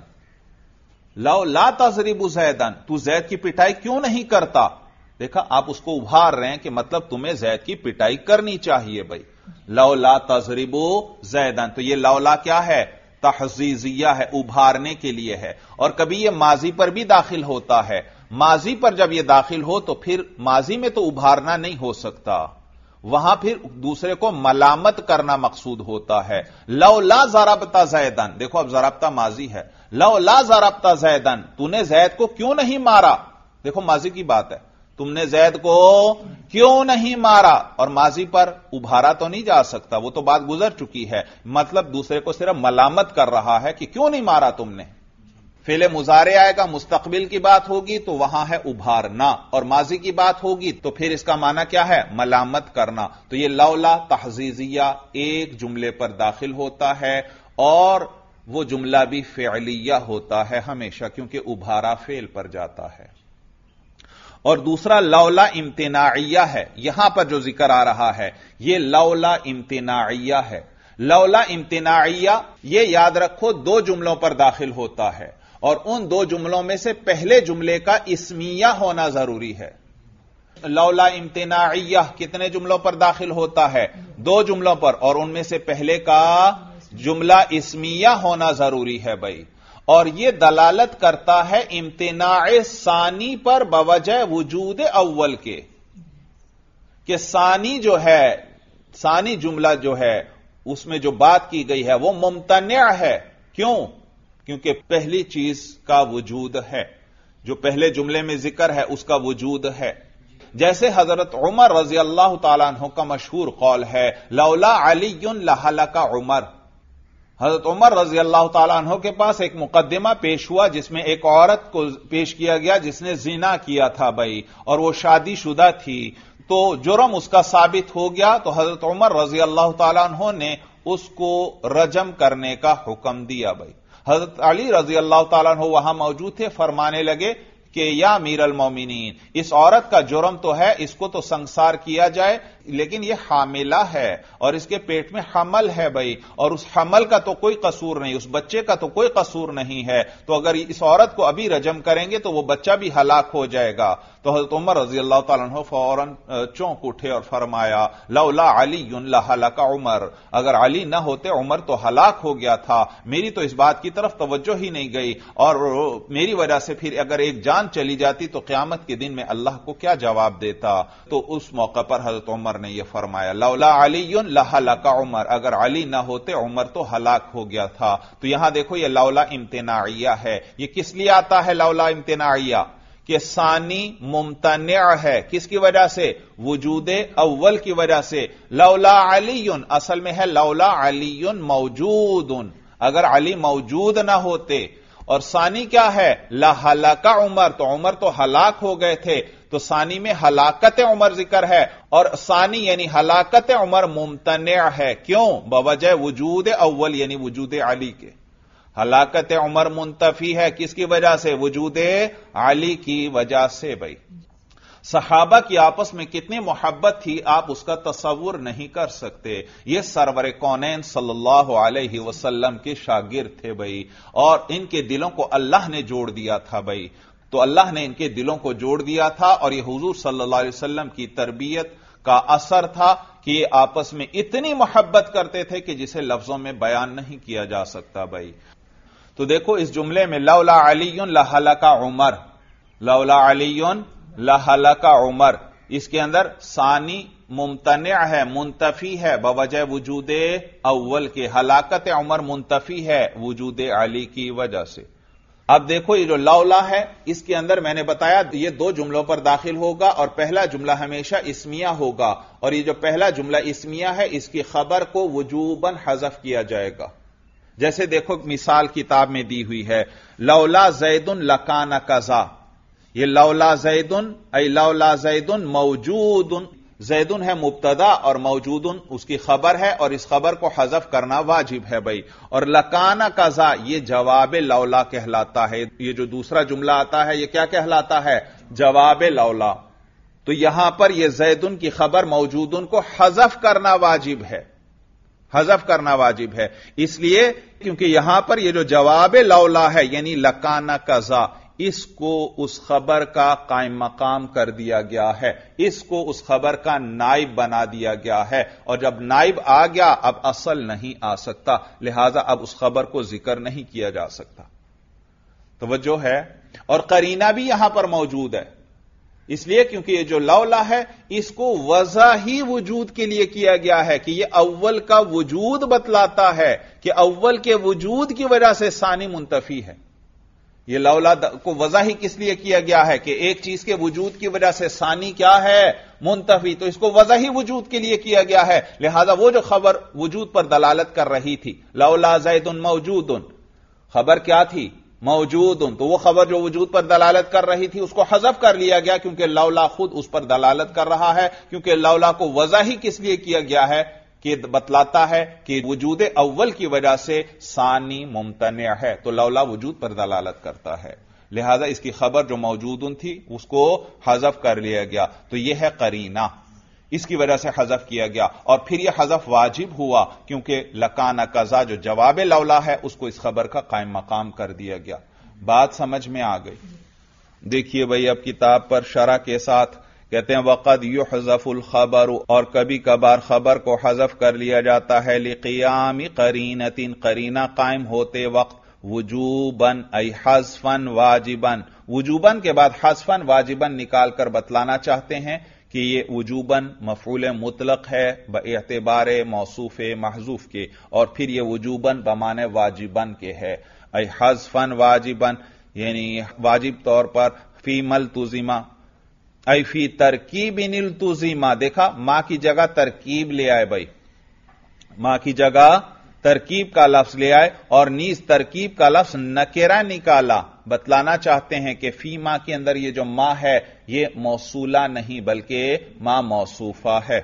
لولا تضرب زیدن، تو زید کی پٹائی کیوں نہیں کرتا؟ دیکھا آپ اس کو ابھار رہے ہیں کہ مطلب تمہیں زید کی پٹائی کرنی چاہیے بھائی. لولا تضربو زیدن. تو یہ لولا کیا ہے؟ تحزیزیہ ہے، ابھارنے کے لیے ہے. اور کبھی یہ ماضی پر بھی داخل ہوتا ہے. ماضی پر جب یہ داخل ہو تو پھر ماضی میں تو ابھارنا نہیں ہو سکتا، وہاں پھر دوسرے کو ملامت کرنا مقصود ہوتا ہے. لولا ضربت زیدن، دیکھو اب ضربت ماضی ہے. لولا ضربت زیدن، تو نے زید کو کیوں نہیں مارا؟ دیکھو ماضی کی بات ہے. تم نے زید کو کیوں نہیں مارا، اور ماضی پر ابھارا تو نہیں جا سکتا، وہ تو بات گزر چکی ہے، مطلب دوسرے کو صرف ملامت کر رہا ہے کہ کیوں نہیں مارا تم نے۔ فعل مضارع آئے گا، مستقبل کی بات ہوگی تو وہاں ہے ابھارنا، اور ماضی کی بات ہوگی تو پھر اس کا معنی کیا ہے؟ ملامت کرنا۔ تو یہ لولا تحزیزیہ ایک جملے پر داخل ہوتا ہے، اور وہ جملہ بھی فعلیہ ہوتا ہے ہمیشہ، کیونکہ ابھارا فعل پر جاتا ہے۔ اور دوسرا لولا امتناعیہ ہے، یہاں پر جو ذکر آ رہا ہے یہ لولا امتناعیہ ہے۔ لولا امتناعیہ یہ یاد رکھو دو جملوں پر داخل ہوتا ہے، اور ان دو جملوں میں سے پہلے جملے کا اسمیہ ہونا ضروری ہے۔ لولا امتناعیہ کتنے جملوں پر داخل ہوتا ہے؟ دو جملوں پر، اور ان میں سے پہلے کا جملہ اسمیہ ہونا ضروری ہے بھائی، اور یہ دلالت کرتا ہے امتناع ثانی پر بوجہ وجود اول کے، کہ ثانی جو ہے، ثانی جملہ جو ہے اس میں جو بات کی گئی ہے وہ ممتنع ہے۔ کیوں؟ کیونکہ پہلی چیز کا وجود ہے، جو پہلے جملے میں ذکر ہے اس کا وجود ہے۔ جیسے حضرت عمر رضی اللہ تعالیٰ عنہ کا مشہور قول ہے لولا علی لہلک عمر۔ حضرت عمر رضی اللہ تعالیٰ عنہ کے پاس ایک مقدمہ پیش ہوا جس میں ایک عورت کو پیش کیا گیا جس نے زنا کیا تھا بھائی، اور وہ شادی شدہ تھی، تو جرم اس کا ثابت ہو گیا، تو حضرت عمر رضی اللہ تعالیٰ عنہ نے اس کو رجم کرنے کا حکم دیا بھائی۔ حضرت علی رضی اللہ تعالیٰ عنہ وہاں موجود تھے، فرمانے لگے کہ یا امیر المومنین، اس عورت کا جرم تو ہے، اس کو تو سنسار کیا جائے، لیکن یہ حاملہ ہے اور اس کے پیٹ میں حمل ہے بھائی، اور اس حمل کا تو کوئی قصور نہیں، اس بچے کا تو کوئی قصور نہیں ہے، تو اگر اس عورت کو ابھی رجم کریں گے تو وہ بچہ بھی ہلاک ہو جائے گا۔ تو حضرت عمر رضی اللہ تعالیٰ عنہ فوراً چونک اٹھے اور فرمایا لولا علی لہلک عمر، اگر علی نہ ہوتے عمر تو ہلاک ہو گیا تھا، میری تو اس بات کی طرف توجہ ہی نہیں گئی، اور میری وجہ سے پھر اگر ایک جان چلی جاتی تو قیامت کے دن میں اللہ کو کیا جواب دیتا۔ تو اس موقع پر حضرت عمر نے یہ فرمایا لولا علی لہلک عمر، اگر علی نہ ہوتے عمر تو ہلاک ہو گیا تھا۔ تو یہاں دیکھو یہ لولا امتناعیہ ہے۔ یہ کس لیے آتا ہے لولا امتناعیہ؟ کہ ثانی ممتنع ہے، کس کی وجہ سے؟ وجود اول کی وجہ سے۔ لولا علی اصل میں ہے لولا علی موجود، اگر علی موجود نہ ہوتے، اور ثانی کیا ہے؟ لہلک عمر، تو عمر تو ہلاک ہو گئے تھے، تو ثانی میں ہلاکت عمر ذکر ہے، اور ثانی یعنی ہلاکت عمر ممتنع ہے۔ کیوں؟ بوجہ وجود اول یعنی وجود علی کے۔ ہلاکت عمر منتفی ہے کس کی وجہ سے؟ وجود علی کی وجہ سے بھائی۔ صحابہ کی آپس میں کتنی محبت تھی آپ اس کا تصور نہیں کر سکتے۔ یہ سرور کونین صلی اللہ علیہ وسلم کے شاگرد تھے بھائی، اور ان کے دلوں کو اللہ نے جوڑ دیا تھا بھائی، تو اللہ نے ان کے دلوں کو جوڑ دیا تھا، اور یہ حضور صلی اللہ علیہ وسلم کی تربیت کا اثر تھا کہ یہ آپس میں اتنی محبت کرتے تھے کہ جسے لفظوں میں بیان نہیں کیا جا سکتا بھائی۔ تو دیکھو اس جملے میں لولا علی لہلک عمر، لولا علی لہلک عمر، اس کے اندر ثانی ممتنع ہے، منتفی ہے بوجہ وجود اول کے، ہلاکت عمر منتفی ہے وجود علی کی وجہ سے۔ اب دیکھو یہ جو لولا ہے اس کے اندر میں نے بتایا یہ دو جملوں پر داخل ہوگا، اور پہلا جملہ ہمیشہ اسمیہ ہوگا، اور یہ جو پہلا جملہ اسمیہ ہے اس کی خبر کو وجوباً حذف کیا جائے گا۔ جیسے دیکھو مثال کتاب میں دی ہوئی ہے لولا زید لکان کذا، یہ لولا زید ای لولا زید موجود، زید ہے مبتدا اور موجود اس کی خبر ہے، اور اس خبر کو حذف کرنا واجب ہے بھائی۔ اور لکان کذا یہ جواب لولا کہلاتا ہے، یہ جو دوسرا جملہ آتا ہے یہ کیا کہلاتا ہے؟ جواب لولا۔ تو یہاں پر یہ زید کی خبر موجود کو حذف کرنا واجب ہے، حذف کرنا واجب ہے، اس لیے کیونکہ یہاں پر یہ جو جواب لولا ہے یعنی لکان کذا، اس کو اس خبر کا قائم مقام کر دیا گیا ہے، اس کو اس خبر کا نائب بنا دیا گیا ہے، اور جب نائب آ گیا اب اصل نہیں آ سکتا، لہذا اب اس خبر کو ذکر نہیں کیا جا سکتا۔ توجہ ہے؟ اور قرینہ بھی یہاں پر موجود ہے، اس لیے کیونکہ یہ جو لولا ہے اس کو وضع ہی وجود کے لیے کیا گیا ہے، کہ یہ اول کا وجود بتلاتا ہے کہ اول کے وجود کی وجہ سے ثانی منتفی ہے۔ یہ لولا کو وضع ہی کس لیے کیا گیا ہے کہ ایک چیز کے وجود کی وجہ سے ثانی کیا ہے؟ منتفی، تو اس کو وضع ہی وجود کے لیے کیا گیا ہے، لہذا وہ جو خبر وجود پر دلالت کر رہی تھی، لولا زید موجود، خبر کیا تھی؟ موجود، تو وہ خبر جو وجود پر دلالت کر رہی تھی اس کو حذف کر لیا گیا، کیونکہ لولا خود اس پر دلالت کر رہا ہے، کیونکہ لولا کو وضع ہی کس لیے کیا گیا ہے کہ بتلاتا ہے کہ وجود اول کی وجہ سے ثانی ممتنع ہے، تو لولا وجود پر دلالت کرتا ہے، لہذا اس کی خبر جو موجود تھی اس کو حذف کر لیا گیا، تو یہ ہے قرینہ، اس کی وجہ سے حذف کیا گیا، اور پھر یہ حذف واجب ہوا کیونکہ لکان قضا جو جواب لولا ہے اس کو اس خبر کا قائم مقام کر دیا گیا۔ بات سمجھ میں آ گئی؟ دیکھیے بھائی اب کتاب پر شرح کے ساتھ کہتے ہیں وقد یحذف الخبر، اور کبھی کبھار خبر کو حذف کر لیا جاتا ہے لقیام قرینۃ، قرینہ قائم ہوتے وقت، وجوباً ای حذفاً واجباً، وجوباً کے بعد حذفاً واجباً نکال کر بتلانا چاہتے ہیں کہ یہ وجوباً مفعول مطلق ہے باعتبار موصوف محذوف کے، اور پھر یہ وجوباً بمعنی واجباً کے ہے، ای حذفاً واجباً یعنی واجب طور پر، فی ملتزمہ ای فی ترکیب التزمہ، دیکھا ماں کی جگہ ترکیب لے آئے بھائی، ماں کی جگہ ترکیب کا لفظ لے آئے اور نیز ترکیب کا لفظ نکرہ نکالا، بتلانا چاہتے ہیں کہ فی ماں کے اندر یہ جو ماں ہے یہ موصولہ نہیں بلکہ ماں موصوفہ ہے،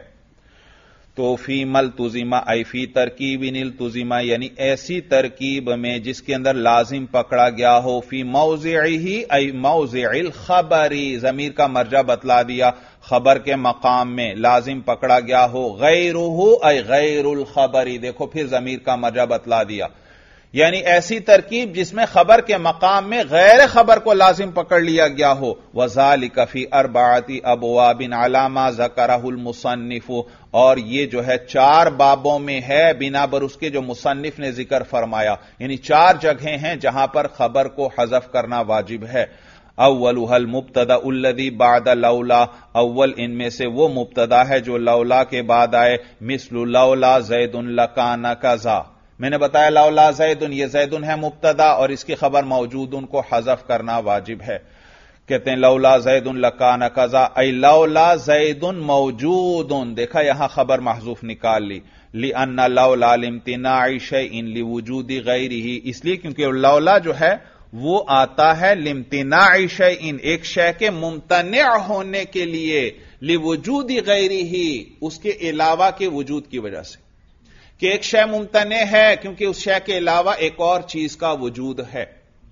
تو فی ملتزمہ ای فی ترکیب التزمہ یعنی ایسی ترکیب میں جس کے اندر لازم پکڑا گیا ہو، فی موضعہ ای موضع الخبری، ضمیر کا مرجع بتلا دیا، خبر کے مقام میں لازم پکڑا گیا ہو، غیرہ ای غیر الخبری، دیکھو پھر ضمیر کا مرجع بتلا دیا، یعنی ایسی ترکیب جس میں خبر کے مقام میں غیر خبر کو لازم پکڑ لیا گیا ہو، وذالک فی اربعۃ ابواب علی ما ذکرہ المصنف، اور یہ جو ہے 4 بابوں میں ہے بنا بر اس کے جو مصنف نے ذکر فرمایا، یعنی 4 جگہیں ہیں جہاں پر خبر کو حذف کرنا واجب ہے۔ اولها المبتدا الذی بعد لولا، اول ان میں سے وہ مبتدا ہے جو لولا کے بعد آئے، مثل لولا زید لکان کذا، میں نے بتایا لولا زید، یہ زید ہے مبتدا اور اس کی خبر موجود، ان کو حذف کرنا واجب ہے۔ کہتے ہیں لولا زید لکان کذا ای لولا زید موجود، دیکھا یہاں خبر محذوف نکال لی، لأن لولا لامتناع شیء لوجود غیرہ، اس لیے کیونکہ لولا جو ہے وہ آتا ہے لامتناع شیء، ایک شے کے ممتنع ہونے کے لیے، لوجود غیرہ، اس کے علاوہ کے وجود کی وجہ سے، کہ ایک شے ممتنع ہے کیونکہ اس شے کے علاوہ ایک اور چیز کا وجود ہے۔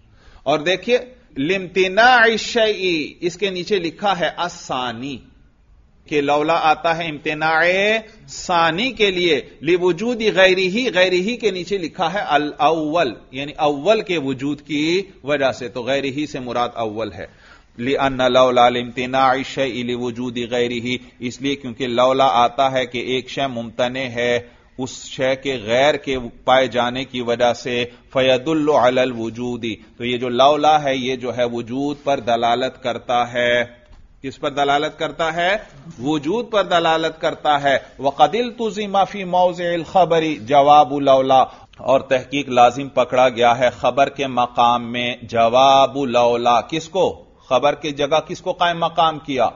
اور دیکھیے لامتناع الشیء، اس کے نیچے لکھا ہے الثانی، کہ لولا آتا ہے امتناع ثانی کے لیے، لوجود غیرہ، غیرہ کے نیچے لکھا ہے الاول، یعنی اول کے وجود کی وجہ سے، تو غیرہ سے مراد اول ہے۔ لأن لولا لامتناع الشیء لوجود غیرہ، اس لیے کیونکہ لولا آتا ہے کہ ایک شے ممتنع ہے اس شے کے غیر کے پائے جانے کی وجہ سے، فیدل علی الوجود، تو یہ جو لولا ہے یہ جو ہے وجود پر دلالت کرتا ہے، کس پر دلالت کرتا ہے؟ وجود پر دلالت کرتا ہے۔ وقد التزم فی موضع الخبر جواب لولا، اور تحقیق لازم پکڑا گیا ہے خبر کے مقام میں جواب لولا، کس کو؟ خبر کی جگہ کس کو قائم مقام کیا؟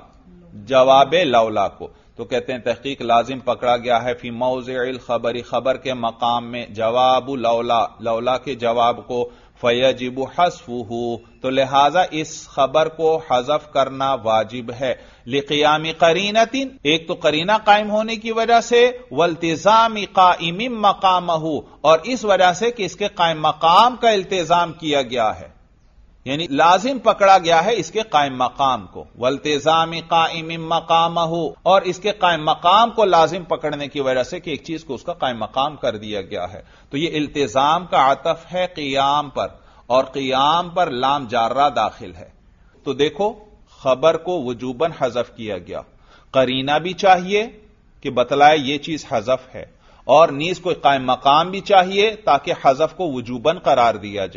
جواب لولا کو، تو کہتے ہیں تحقیق لازم پکڑا گیا ہے فی موضع الخبر، خبر کے مقام میں جواب لولا، لولا کے جواب کو، فیجب حذفہ، تو لہذا اس خبر کو حذف کرنا واجب ہے، لقیام قرینۃ، ایک تو قرینہ قائم ہونے کی وجہ سے، والتزام قائم مقامہ، اور اس وجہ سے کہ اس کے قائم مقام کا التزام کیا گیا ہے، یعنی لازم پکڑا گیا ہے اس کے قائم مقام کو، والتزام قائم مقامہ، اور اس کے قائم مقام کو لازم پکڑنے کی وجہ سے کہ ایک چیز کو اس کا قائم مقام کر دیا گیا ہے، تو یہ التزام کا عطف ہے قیام پر، اور قیام پر لام جارہ داخل ہے، تو دیکھو خبر کو وجوباً حذف کیا گیا، قرینہ بھی چاہیے کہ بتلائے یہ چیز حذف ہے، اور نیز کوئی قائم مقام بھی چاہیے تاکہ حذف کو وجوباً قرار دیا جائے،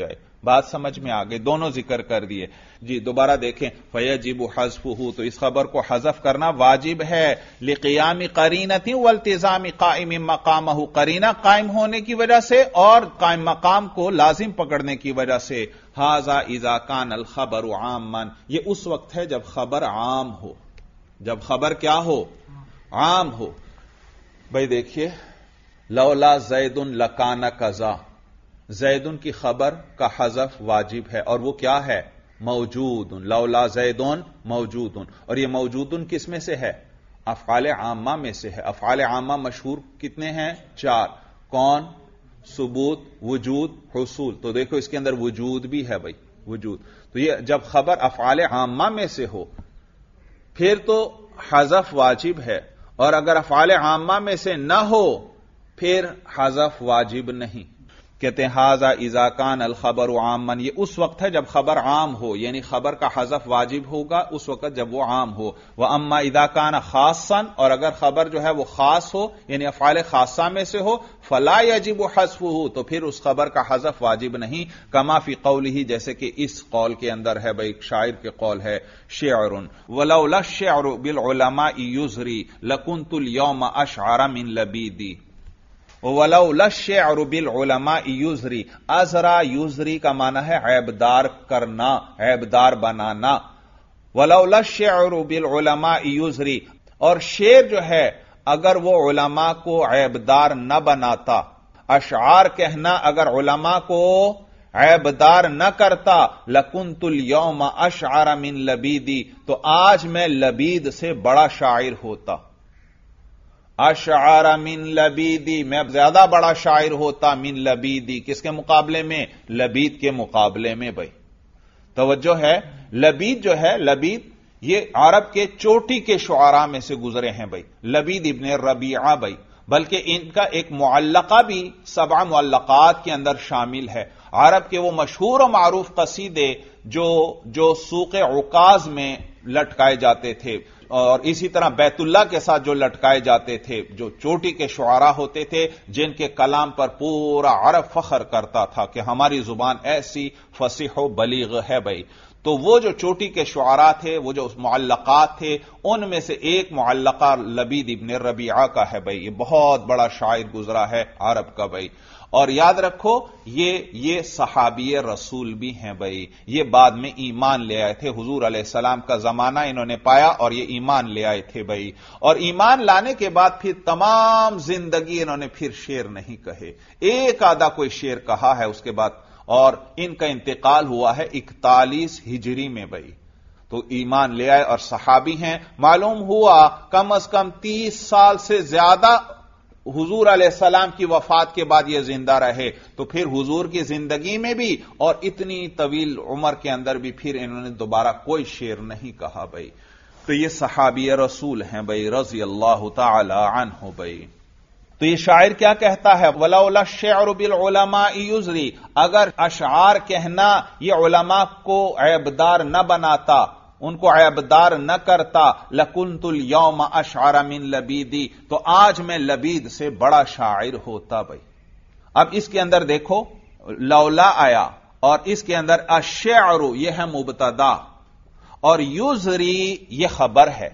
بات سمجھ میں آ گئی، دونوں ذکر کر دیے جی۔ دوبارہ دیکھیں، فیجب حذفہ، تو اس خبر کو حذف کرنا واجب ہے، لقیام قرینۃ والتزام قائم مقامہ، قرینہ قائم ہونے کی وجہ سے اور قائم مقام کو لازم پکڑنے کی وجہ سے۔ ھذا اذا کان الخبر عاما، یہ اس وقت ہے جب خبر عام ہو، جب خبر کیا ہو؟ عام ہو۔ بھائی دیکھیے، لولا زید لکان کذا، زیدن کی خبر کا حذف واجب ہے، اور وہ کیا ہے؟ موجود، لولا زیدن موجود، اور یہ موجود کس میں سے ہے؟ افعال عامہ میں سے ہے۔ افعال عامہ مشہور کتنے ہیں؟ 4۔ کون؟ ثبوت، وجود، حصول۔ تو دیکھو اس کے اندر وجود بھی ہے بھائی، وجود۔ تو یہ جب خبر افعال عامہ میں سے ہو پھر تو حذف واجب ہے، اور اگر افعال عامہ میں سے نہ ہو پھر حذف واجب نہیں۔ کہتے ہیں ھذا اذا کان الخبر عاما، یہ اس وقت ہے جب خبر عام ہو، یعنی خبر کا حذف واجب ہوگا اس وقت جب وہ عام ہو۔ واما اذا کان خاصا، اور اگر خبر جو ہے وہ خاص ہو یعنی افعال خاصہ میں سے ہو، فلا یجب حذفہ، تو پھر اس خبر کا حذف واجب نہیں۔ کما فی قولہ، جیسے کہ اس قول کے اندر ہے بھائی، شاعر کے قول ہے، شعر ولولا الشعر بالعلماء یزری لکنت اليوم اشعر من لبیدی، ولولا الشعر بالعلماء یزری، ازرا یزری کا معنی ہے عیبدار کرنا، عیبدار بنانا۔ ولولا الشعر بالعلماء یزری، اور شعر جو ہے اگر وہ علماء کو عیبدار نہ بناتا، اشعار کہنا اگر علماء کو عیبدار نہ کرتا، لکنت اليوم اشعر من لبیدی، تو آج میں لبید سے بڑا شاعر ہوتا۔ اشعر من لبیدی، میں اب زیادہ بڑا شاعر ہوتا، من لبیدی، کس کے مقابلے میں؟ لبید کے مقابلے میں بھائی۔ توجہ ہے، لبید جو ہے، لبید یہ عرب کے چوٹی کے شعراء میں سے گزرے ہیں بھائی، لبید ابن ربیعہ بھائی، بلکہ ان کا ایک معلقہ بھی 7 معلقات کے اندر شامل ہے۔ عرب کے وہ مشہور و معروف قصیدے جو سوق عکاظ میں لٹکائے جاتے تھے، اور اسی طرح بیت اللہ کے ساتھ جو لٹکائے جاتے تھے، جو چوٹی کے شعراء ہوتے تھے جن کے کلام پر پورا عرب فخر کرتا تھا کہ ہماری زبان ایسی فصیح و بلیغ ہے بھائی، تو وہ جو چوٹی کے شعراء تھے، وہ جو معلقات تھے، ان میں سے ایک معلقہ لبید ابن ربیعہ کا ہے بھائی، یہ بہت بڑا شاعر گزرا ہے عرب کا بھائی۔ اور یاد رکھو یہ صحابی رسول بھی ہیں بھائی، یہ بعد میں ایمان لے آئے تھے، حضور علیہ السلام کا زمانہ انہوں نے پایا اور یہ ایمان لے آئے تھے بھائی، اور ایمان لانے کے بعد پھر تمام زندگی انہوں نے پھر شعر نہیں کہے، ایک آدھا کوئی شعر کہا ہے اس کے بعد، اور ان کا انتقال ہوا ہے 41 ہجری میں بھائی، تو ایمان لے آئے اور صحابی ہیں۔ معلوم ہوا کم از کم 30 سال سے زیادہ حضور علیہ السلام کی وفات کے بعد یہ زندہ رہے، تو پھر حضور کی زندگی میں بھی اور اتنی طویل عمر کے اندر بھی پھر انہوں نے دوبارہ کوئی شعر نہیں کہا بھائی، تو یہ صحابی رسول ہیں بھائی، رضی اللہ تعالی عنہ بھائی۔ تو یہ شاعر کیا کہتا ہے؟ ولولا الشعر بالعلماء یزری، اگر اشعار کہنا یہ علماء کو عیبدار نہ بناتا، ان کو عیبدار نہ کرتا، لکنت اليوم اشعر من لبیدی، تو آج میں لبید سے بڑا شاعر ہوتا بھائی۔ اب اس کے اندر دیکھو لولا آیا، اور اس کے اندر الشعر یہ ہے مبتدا، اور یزری یہ خبر ہے،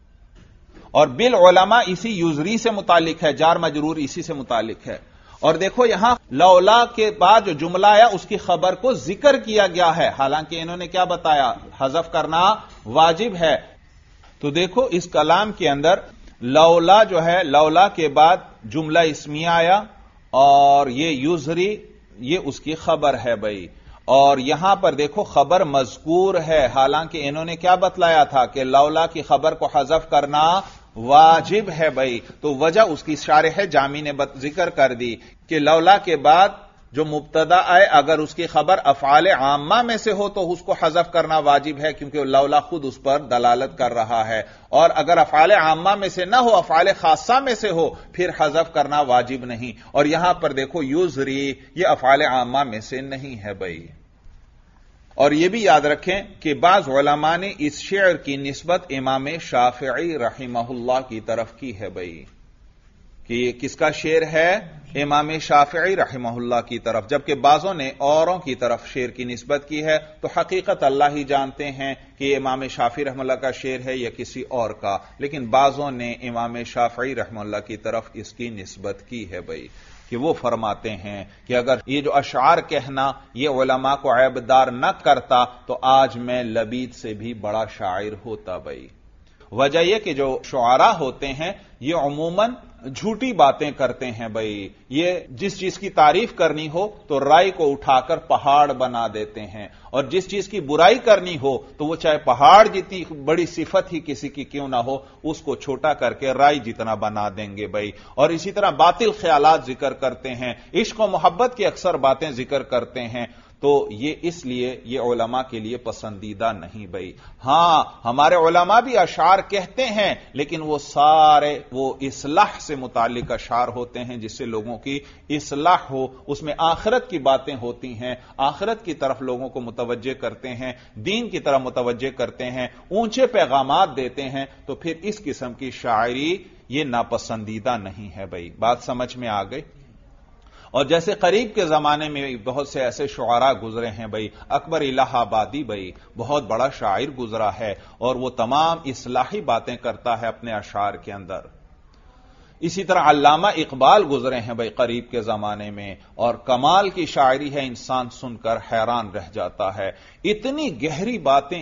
اور بالعلماء اسی یزری سے متعلق ہے، جار مجرور اسی سے متعلق ہے۔ اور دیکھو یہاں لولا کے بعد جو جملہ آیا اس کی خبر کو ذکر کیا گیا ہے، حالانکہ انہوں نے کیا بتایا؟ حذف کرنا واجب ہے۔ تو دیکھو اس کلام کے اندر لولا جو ہے، لولا کے بعد جملہ اسمیہ آیا، اور یہ یزری یہ اس کی خبر ہے بھائی، اور یہاں پر دیکھو خبر مذکور ہے، حالانکہ انہوں نے کیا بتلایا تھا کہ لولا کی خبر کو حذف کرنا واجب ہے بھائی، تو وجہ اس کی شارح جامی نے ذکر کر دی کہ لولا کے بعد جو مبتدا آئے اگر اس کی خبر افعال عامہ میں سے ہو تو اس کو حذف کرنا واجب ہے، کیونکہ لولا خود اس پر دلالت کر رہا ہے، اور اگر افعال عامہ میں سے نہ ہو، افعال خاصہ میں سے ہو، پھر حذف کرنا واجب نہیں۔ اور یہاں پر دیکھو یزری یہ افعال عامہ میں سے نہیں ہے بھائی۔ اور یہ بھی یاد رکھیں کہ بعض علماء نے اس شعر کی نسبت امام شافعی رحمہ اللہ کی طرف کی ہے بھائی، کہ یہ کس کا شعر ہے؟ امام شافعی رحمہ اللہ کی طرف، جبکہ بعضوں نے اوروں کی طرف شعر کی نسبت کی ہے، تو حقیقت اللہ ہی جانتے ہیں کہ یہ امام شافعی رحمہ اللہ کا شعر ہے یا کسی اور کا، لیکن بعضوں نے امام شافعی رحمہ اللہ کی طرف اس کی نسبت کی ہے بھائی، کہ وہ فرماتے ہیں کہ اگر یہ جو اشعار کہنا یہ علماء کو عیبدار نہ کرتا تو آج میں لبید سے بھی بڑا شاعر ہوتا بھائی۔ وجہ یہ کہ جو شعراء ہوتے ہیں یہ عموماً جھوٹی باتیں کرتے ہیں بھائی، یہ جس چیز کی تعریف کرنی ہو تو رائی کو اٹھا کر پہاڑ بنا دیتے ہیں، اور جس چیز کی برائی کرنی ہو تو وہ چاہے پہاڑ جتنی بڑی صفت ہی کسی کی کیوں نہ ہو اس کو چھوٹا کر کے رائی جتنا بنا دیں گے بھائی۔ اور اسی طرح باطل خیالات ذکر کرتے ہیں، عشق و محبت کی اکثر باتیں ذکر کرتے ہیں، تو یہ اس لیے یہ علماء کے لیے پسندیدہ نہیں بھائی۔ ہاں ہمارے علماء بھی اشعار کہتے ہیں، لیکن وہ سارے وہ اصلاح سے متعلق اشعار ہوتے ہیں، جس سے لوگوں کی اصلاح ہو، اس میں آخرت کی باتیں ہوتی ہیں، آخرت کی طرف لوگوں کو متوجہ کرتے ہیں، دین کی طرف متوجہ کرتے ہیں، اونچے پیغامات دیتے ہیں، تو پھر اس قسم کی شاعری یہ ناپسندیدہ نہیں ہے بھائی۔ بات سمجھ میں آ گئی؟ اور جیسے قریب کے زمانے میں بہت سے ایسے شعراء گزرے ہیں بھائی، اکبر الہ آبادی بھائی بہت بڑا شاعر گزرا ہے، اور وہ تمام اصلاحی باتیں کرتا ہے اپنے اشعار کے اندر۔ اسی طرح علامہ اقبال گزرے ہیں بھائی قریب کے زمانے میں، اور کمال کی شاعری ہے، انسان سن کر حیران رہ جاتا ہے۔ اتنی گہری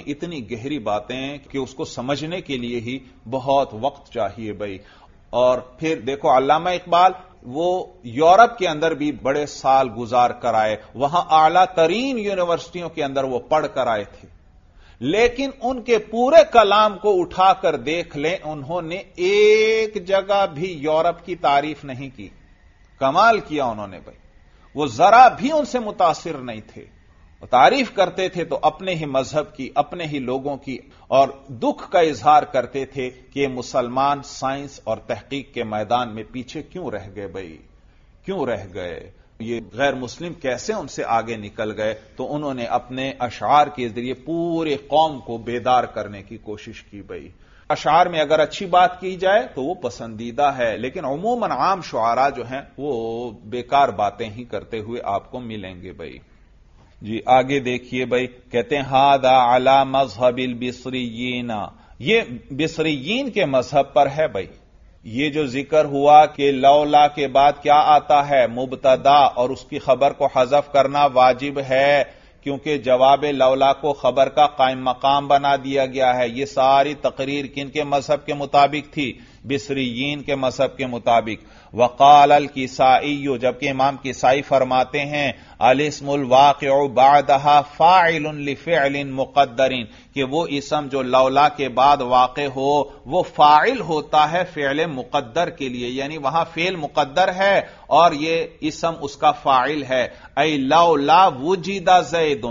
باتیں کہ اس کو سمجھنے کے لیے ہی بہت وقت چاہیے بھائی۔ اور پھر دیکھو علامہ اقبال وہ یورپ کے اندر بھی بڑے سال گزار کر آئے، وہاں اعلیٰ ترین یونیورسٹیوں کے اندر وہ پڑھ کر آئے تھے، لیکن ان کے پورے کلام کو اٹھا کر دیکھ لیں، انہوں نے ایک جگہ بھی یورپ کی تعریف نہیں کی۔ کمال کیا انہوں نے بھائی، وہ ذرا بھی ان سے متاثر نہیں تھے، تعریف کرتے تھے تو اپنے ہی مذہب کی، اپنے ہی لوگوں کی، اور دکھ کا اظہار کرتے تھے کہ یہ مسلمان سائنس اور تحقیق کے میدان میں پیچھے کیوں رہ گئے بھائی، کیوں رہ گئے، یہ غیر مسلم کیسے ان سے آگے نکل گئے۔ تو انہوں نے اپنے اشعار کے ذریعے پورے قوم کو بیدار کرنے کی کوشش کی بھائی۔ اشعار میں اگر اچھی بات کی جائے تو وہ پسندیدہ ہے، لیکن عموماً عام شعراء جو ہیں وہ بیکار باتیں ہی کرتے ہوئے آپ کو ملیں گے بھائی۔ جی آگے دیکھیے بھائی، کہتے ہیں ہذا علی مذہب البصریین، یہ بصریین کے مذہب پر ہے بھائی۔ یہ جو ذکر ہوا کہ لولا کے بعد کیا آتا ہے مبتدا، اور اس کی خبر کو حذف کرنا واجب ہے، کیونکہ جواب لولا کو خبر کا قائم مقام بنا دیا گیا ہے۔ یہ ساری تقریر کن کے مذہب کے مطابق تھی؟ بصریین کے مذہب کے مطابق۔ وقال الکسائی، جبکہ امام کسائی فرماتے ہیں الاسم الواقع بعدها فاعل لفعل مقدر، کہ وہ اسم جو لولا کے بعد واقع ہو وہ فاعل ہوتا ہے فعل مقدر کے لیے، یعنی وہاں فعل مقدر ہے اور یہ اسم اس کا فاعل ہے۔ ای لولا وجد زید،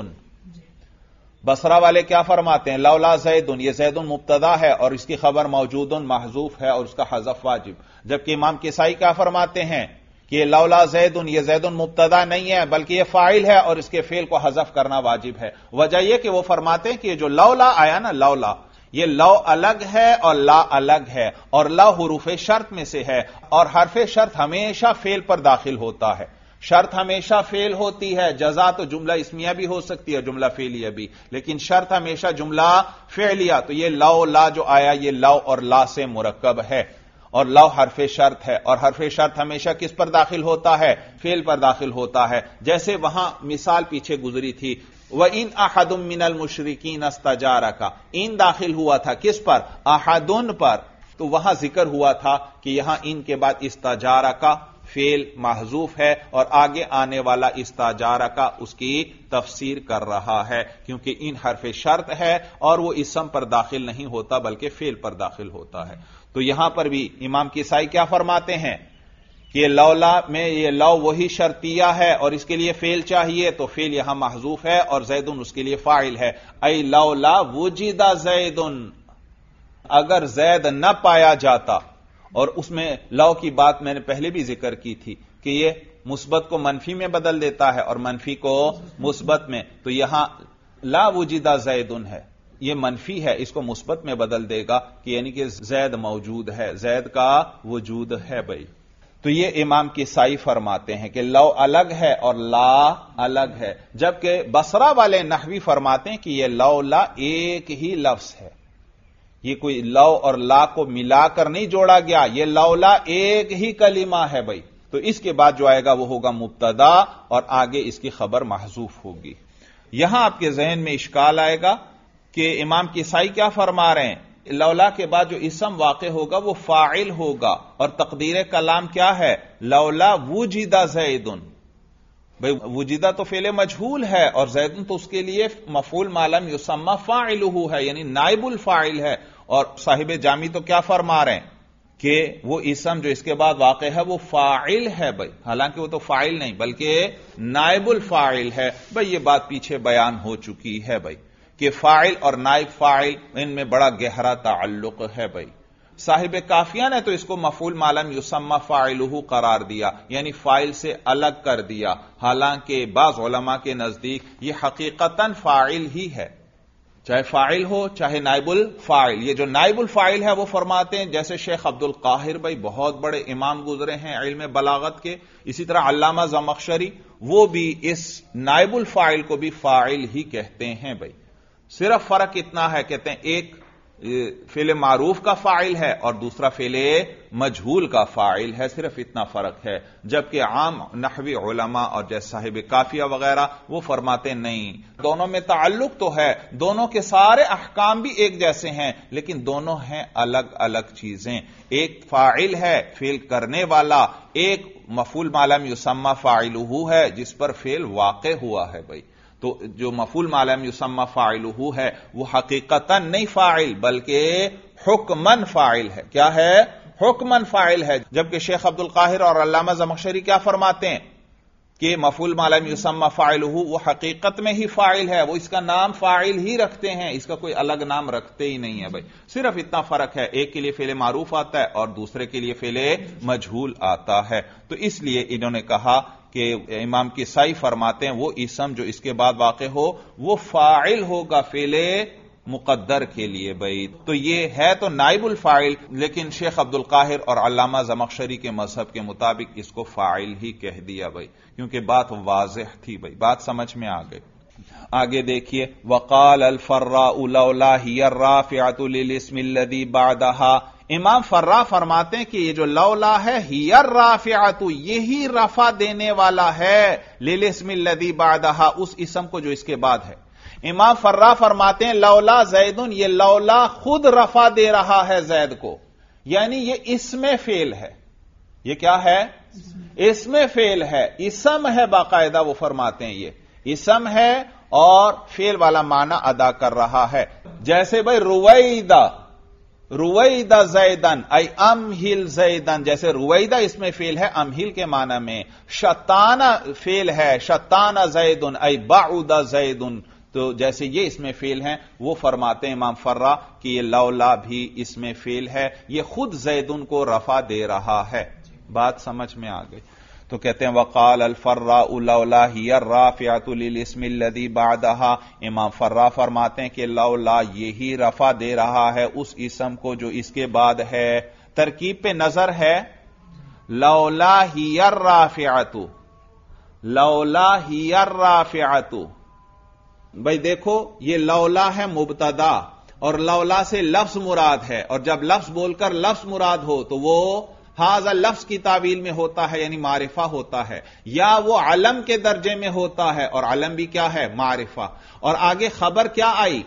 بصرہ والے کیا فرماتے ہیں؟ لولا زید، یہ زید مبتدا ہے اور اس کی خبر موجود محذوف ہے اور اس کا حذف واجب، جبکہ امام کسائی کیا فرماتے ہیں کہ یہ لولا زید، یہ زید مبتدا نہیں ہے بلکہ یہ فاعل ہے اور اس کے فعل کو حذف کرنا واجب ہے۔ وجہ یہ کہ وہ فرماتے ہیں کہ یہ جو لولا آیا نا، لولا یہ لو الگ ہے اور لا الگ ہے، اور لا حروف شرط میں سے ہے، اور حرف شرط ہمیشہ فعل پر داخل ہوتا ہے۔ شرط ہمیشہ فعل ہوتی ہے، جزا تو جملہ اسمیہ بھی ہو سکتی ہے، جملہ فعلیہ بھی، لیکن شرط ہمیشہ جملہ فعلیہ۔ تو یہ لو لا جو آیا یہ لو اور لا سے مرکب ہے، اور لو حرف شرط ہے، اور حرف شرط ہمیشہ کس پر داخل ہوتا ہے؟ فعل پر داخل ہوتا ہے۔ جیسے وہاں مثال پیچھے گزری تھی وَإِنْ أَحَدٌ مِّنَ الْمُشْرِكِينَ اسْتَجَارَكَ، ان داخل ہوا تھا کس پر؟ احدن پر، تو وہاں ذکر ہوا تھا کہ یہاں ان کے بعد استجارہ فعل محذوف ہے، اور آگے آنے والا استاجارہ کا اس کی تفسیر کر رہا ہے، کیونکہ ان حرف شرط ہے اور وہ اسم پر داخل نہیں ہوتا بلکہ فعل پر داخل ہوتا ہے۔ تو یہاں پر بھی امام کسائی کیا فرماتے ہیں کہ لولا میں یہ لو وہی شرطیہ ہے اور اس کے لیے فعل چاہیے، تو فعل یہاں محذوف ہے اور زیدن اس کے لیے فاعل ہے۔ ای لولا وجد زیدن، اگر زید نہ پایا جاتا، اور اس میں لو کی بات میں نے پہلے بھی ذکر کی تھی کہ یہ مثبت کو منفی میں بدل دیتا ہے اور منفی کو مثبت میں، تو یہاں لا وجد زیدن ہے، یہ منفی ہے، اس کو مثبت میں بدل دے گا کہ یعنی کہ زید موجود ہے، زید کا وجود ہے بھائی۔ تو یہ امام کسائی فرماتے ہیں کہ لو الگ ہے اور لا الگ ہے، جبکہ بصرہ والے نحوی فرماتے ہیں کہ یہ لو لا ایک ہی لفظ ہے، یہ کوئی لو اور لا کو ملا کر نہیں جوڑا گیا، یہ لو لا ایک ہی کلمہ ہے بھائی. تو اس کے بعد جو آئے گا وہ ہوگا مبتدا اور آگے اس کی خبر محذوف ہوگی. یہاں آپ کے ذہن میں اشکال آئے گا کہ امام کسائی کیا فرما رہے ہیں، لولا کے بعد جو اسم واقع ہوگا وہ فاعل ہوگا، اور تقدیر کلام کیا ہے، لولا وجد زید. بھئی وجدہ تو فعل مجہول ہے اور زید تو اس کے لیے مفعول ما لم یسمى فاعلہ ہے، یعنی نائب الفاعل ہے. اور صاحب جامی تو کیا فرما رہے ہیں کہ وہ اسم جو اس کے بعد واقع ہے وہ فاعل ہے بھائی، حالانکہ وہ تو فاعل نہیں بلکہ نائب الفاعل ہے. بھائی یہ بات پیچھے بیان ہو چکی ہے بھائی کہ فاعل اور نائب فاعل ان میں بڑا گہرا تعلق ہے بھائی. صاحب کافیہ نے تو اس کو مفعول ما لم یسمى فاعلہ قرار دیا، یعنی فاعل سے الگ کر دیا، حالانکہ بعض علماء کے نزدیک یہ حقیقتاً فاعل ہی ہے، چاہے فاعل ہو چاہے نائب الفاعل. یہ جو نائب الفاعل ہے وہ فرماتے ہیں، جیسے شیخ عبد القاہر بھائی بہت بڑے امام گزرے ہیں علم بلاغت کے، اسی طرح علامہ زمخشری، وہ بھی اس نائب الفاعل کو بھی فاعل ہی کہتے ہیں بھائی. صرف فرق اتنا ہے، کہتے ہیں ایک فعل معروف کا فاعل ہے اور دوسرا فعل مجہول کا فاعل ہے، صرف اتنا فرق ہے. جبکہ عام نحوی علماء اور جیسے صاحب کافیہ وغیرہ وہ فرماتے نہیں، دونوں میں تعلق تو ہے، دونوں کے سارے احکام بھی ایک جیسے ہیں، لیکن دونوں ہیں الگ الگ چیزیں. ایک فاعل ہے فعل کرنے والا، ایک مفعول ما لم یسمى فاعلہ ہے جس پر فعل واقع ہوا ہے بھائی. تو جو مفعول ما لم یسمى فاعلہ ہے وہ حقیقتاً نہیں فاعل بلکہ حکماً فاعل ہے. کیا ہے؟ حکماً فاعل ہے. جبکہ شیخ عبد القاہر اور علامہ زمخشری کیا فرماتے ہیں کہ مفعول ما لم یسمى فاعلہ وہ حقیقت میں ہی فاعل ہے، وہ اس کا نام فاعل ہی رکھتے ہیں، اس کا کوئی الگ نام رکھتے ہی نہیں ہے بھائی. صرف اتنا فرق ہے، ایک کے لیے فعل معروف آتا ہے اور دوسرے کے لیے فعل مجہول آتا ہے. تو اس لیے انہوں نے کہا کہ امام کسائی فرماتے ہیں وہ اسم جو اس کے بعد واقع ہو وہ فاعل ہوگا فعل مقدر کے لیے بھائی. تو یہ ہے تو نائب الفاعل، لیکن شیخ عبد القاہر اور علامہ زمخشری کے مذہب کے مطابق اس کو فاعل ہی کہہ دیا بھائی، کیونکہ بات واضح تھی بھائی، بات سمجھ میں آ گئی. آگے دیکھیے، وقال الفراء لولا ہی الرافعۃ للاسم الذی بعدہا. امام فرا فرماتے ہیں کہ یہ جو لولا ہے ہی الرافعۃ، یہی رفع دینے والا ہے للاسم الذی بعدہا، اس اسم کو جو اس کے بعد ہے. امام فرا فرماتے ہیں لولا زید، یہ لولا خود رفع دے رہا ہے زید کو، یعنی یہ اسم فعل ہے. یہ کیا ہے؟ اسم فعل ہے، اسم ہے باقاعدہ. وہ فرماتے ہیں یہ اسم ہے اور فعل والا معنی ادا کر رہا ہے. جیسے بھائی رویدہ زیدن ای امہل زیدن، جیسے رویدہ اس میں فعل ہے امہل کے معنی میں. شتانہ فعل ہے شتانہ زیدن ای بعد زیدن، تو جیسے یہ اس میں فعل ہیں. وہ فرماتے ہیں امام فرا کہ یہ لولا بھی اس میں فعل ہے، یہ خود زیدن کو رفع دے رہا ہے. بات سمجھ میں آ گئی. تو کہتے ہیں وقال الفراء لولا ہی الرافعۃ للاسم الذی بعدہا. امام فرا فرماتے ہیں کہ لولا یہی رفع دے رہا ہے اس اسم کو جو اس کے بعد ہے. ترکیب پہ نظر ہے، لولا ہی الرافعۃ، لولا ہی الرافعۃ. بھائی دیکھو یہ لولا ہے مبتدا اور لولا سے لفظ مراد ہے، اور جب لفظ بول کر لفظ مراد ہو تو وہ ہاذا لفظ کی تعویل میں ہوتا ہے، یعنی معرفہ ہوتا ہے، یا وہ علم کے درجے میں ہوتا ہے، اور علم بھی کیا ہے؟ معرفہ. اور آگے خبر کیا آئی؟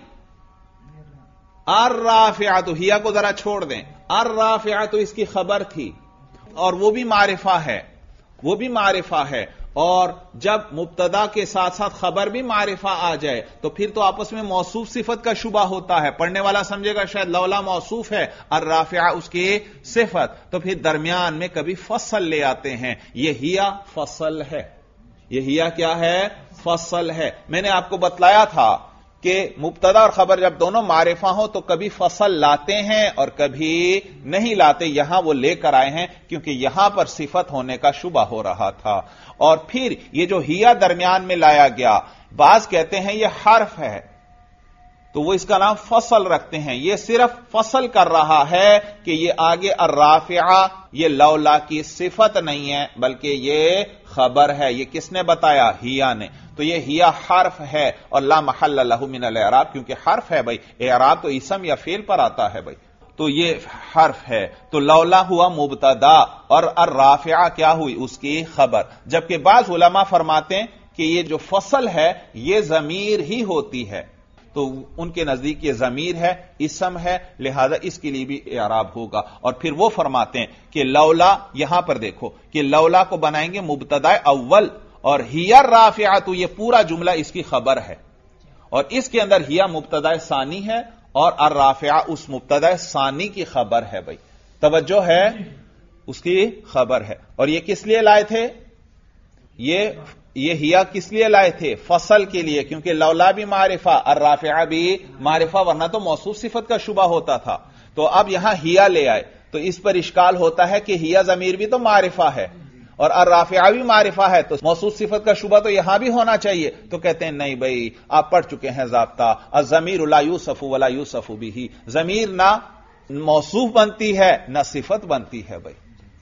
الرافعۃ. ہیا کو ذرا چھوڑ دیں، الرافعۃ اس کی خبر تھی اور وہ بھی معرفہ ہے، وہ بھی معرفہ ہے. اور جب مبتدا کے ساتھ ساتھ خبر بھی معرفہ آ جائے تو پھر تو آپس میں موصوف صفت کا شبہ ہوتا ہے. پڑھنے والا سمجھے گا شاید لولا موصوف ہے، الرافعہ اس کی صفت، تو پھر درمیان میں کبھی فصل لے آتے ہیں. یہ ہیا فصل ہے، یہ ہیا کیا ہے؟ فصل ہے. میں نے آپ کو بتلایا تھا کہ مبتدا اور خبر جب دونوں معرفہ ہوں تو کبھی فصل لاتے ہیں اور کبھی نہیں لاتے. یہاں وہ لے کر آئے ہیں کیونکہ یہاں پر صفت ہونے کا شبہ ہو رہا تھا. اور پھر یہ جو ہیا درمیان میں لایا گیا، بعض کہتے ہیں یہ حرف ہے، تو وہ اس کا نام فصل رکھتے ہیں. یہ صرف فصل کر رہا ہے کہ یہ آگے الرافعہ یہ لولا کی صفت نہیں ہے بلکہ یہ خبر ہے. یہ کس نے بتایا؟ ہیا نے. تو یہ ہیا حرف ہے اور لا محل لہ من الاعراب، کیونکہ حرف ہے بھائی، اعراب تو اسم یا فعل پر آتا ہے بھائی، تو یہ حرف ہے. تو لولا ہوا مبتدا اور الرافعہ کیا ہوئی؟ اس کی خبر. جبکہ بعض علماء فرماتے ہیں کہ یہ جو فصل ہے یہ ضمیر ہی ہوتی ہے، تو ان کے نزدیک یہ ضمیر ہے، اسم ہے، لہذا اس کے لیے بھی اعراب ہوگا. اور پھر وہ فرماتے ہیں کہ لولا، یہاں پر دیکھو کہ لولا کو بنائیں گے مبتدا اول اور ہی الرافعہ، تو یہ پورا جملہ اس کی خبر ہے، اور اس کے اندر ہی مبتدا ثانی ہے اور الرافعہ اس مبتدا ثانی کی خبر ہے. بھائی توجہ ہے، اس کی خبر ہے. اور یہ کس لیے لائے تھے؟ یہ ہیا کس لیے لائے تھے؟ فصل کے لیے، کیونکہ لولا بھی معرفہ الرافعہ بھی معرفہ، ورنہ تو موصوف صفت کا شبہ ہوتا تھا. تو اب یہاں ہیا لے آئے تو اس پر اشکال ہوتا ہے کہ ہیا ضمیر بھی تو معرفہ ہے اور الرافعہ بھی معرفہ ہے، تو موصوف صفت کا شبہ تو یہاں بھی ہونا چاہیے. تو کہتے ہیں نہیں بھائی، آپ پڑھ چکے ہیں ضابطہ الضمیر لا یوصف ولا یوصف به. ضمیر نہ موصوف بنتی ہے نہ صفت بنتی ہے. بھائی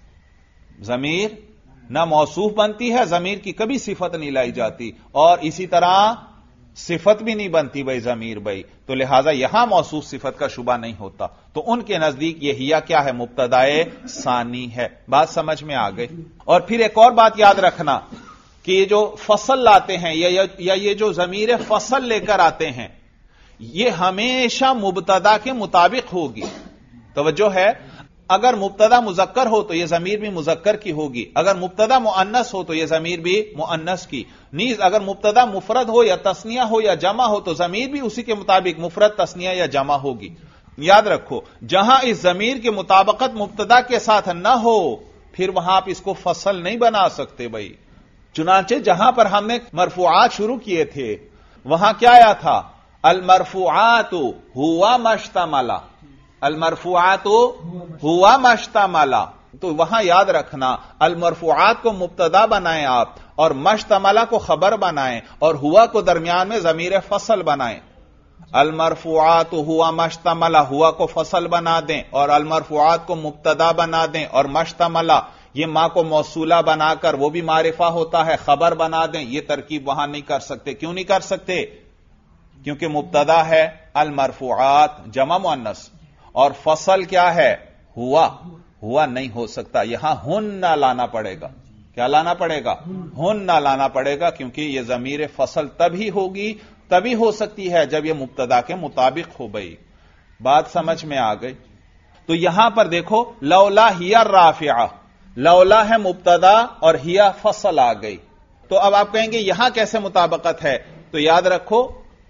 ضمیر نہ موصوف بنتی ہے، ضمیر کی کبھی صفت نہیں لائی جاتی، اور اسی طرح صفت بھی نہیں بنتی بھائی ضمیر. بھائی تو لہذا یہاں موصوف صفت کا شبہ نہیں ہوتا. تو ان کے نزدیک یہ ہیا کیا ہے؟ مبتدا ثانی ہے. بات سمجھ میں آ گئی. اور پھر ایک اور بات یاد رکھنا کہ یہ جو فصل لاتے ہیں یا یہ جو ضمیر فصل لے کر آتے ہیں یہ ہمیشہ مبتدا کے مطابق ہوگی. توجہ ہے، اگر مبتدا مذکر ہو تو یہ ضمیر بھی مذکر کی ہوگی، اگر مبتدا مؤنث ہو تو یہ ضمیر بھی مؤنث کی. نیز اگر مبتدا مفرد ہو یا تثنیہ ہو یا جمع ہو تو ضمیر بھی اسی کے مطابق مفرد، تثنیہ یا جمع ہوگی. یاد رکھو، جہاں اس ضمیر کی مطابقت مبتدا کے ساتھ نہ ہو پھر وہاں آپ اس کو فصل نہیں بنا سکتے. بھائی چنانچہ جہاں پر ہم نے مرفوعات شروع کیے تھے وہاں کیا آیا تھا؟ المرفوعات ہوا مشتملا، المرفوعات ہوا مشتملا. تو وہاں یاد رکھنا المرفوعات کو مبتدا بنائیں آپ اور مشتملا کو خبر بنائیں اور ہوا کو درمیان میں ضمیر فصل بنائیں. المرفوعات ہوا مشتملا، ہوا کو فصل بنا دیں اور المرفوعات کو مبتدا بنا دیں، اور مشتملا یہ ما کو موصولہ بنا کر وہ بھی معرفہ ہوتا ہے خبر بنا دیں. یہ ترکیب وہاں نہیں کر سکتے. کیوں نہیں کر سکتے؟ کیونکہ مبتدا ہے المرفوعات جمع مؤنث اور فصل کیا ہے؟ ہوا نہیں ہو سکتا. یہاں ہن لانا پڑے گا. کیا لانا پڑے گا؟ ہن لانا پڑے گا، کیونکہ یہ ضمیر فصل تبھی ہوگی، تبھی ہو سکتی ہے جب یہ مبتدا کے مطابق ہو. بھئی بات سمجھ میں آ گئی. تو یہاں پر دیکھو لولا ہی الرافعہ، لولا ہے مبتدا اور ہیا فصل آ گئی. تو اب آپ کہیں گے یہاں کیسے مطابقت ہے؟ تو یاد رکھو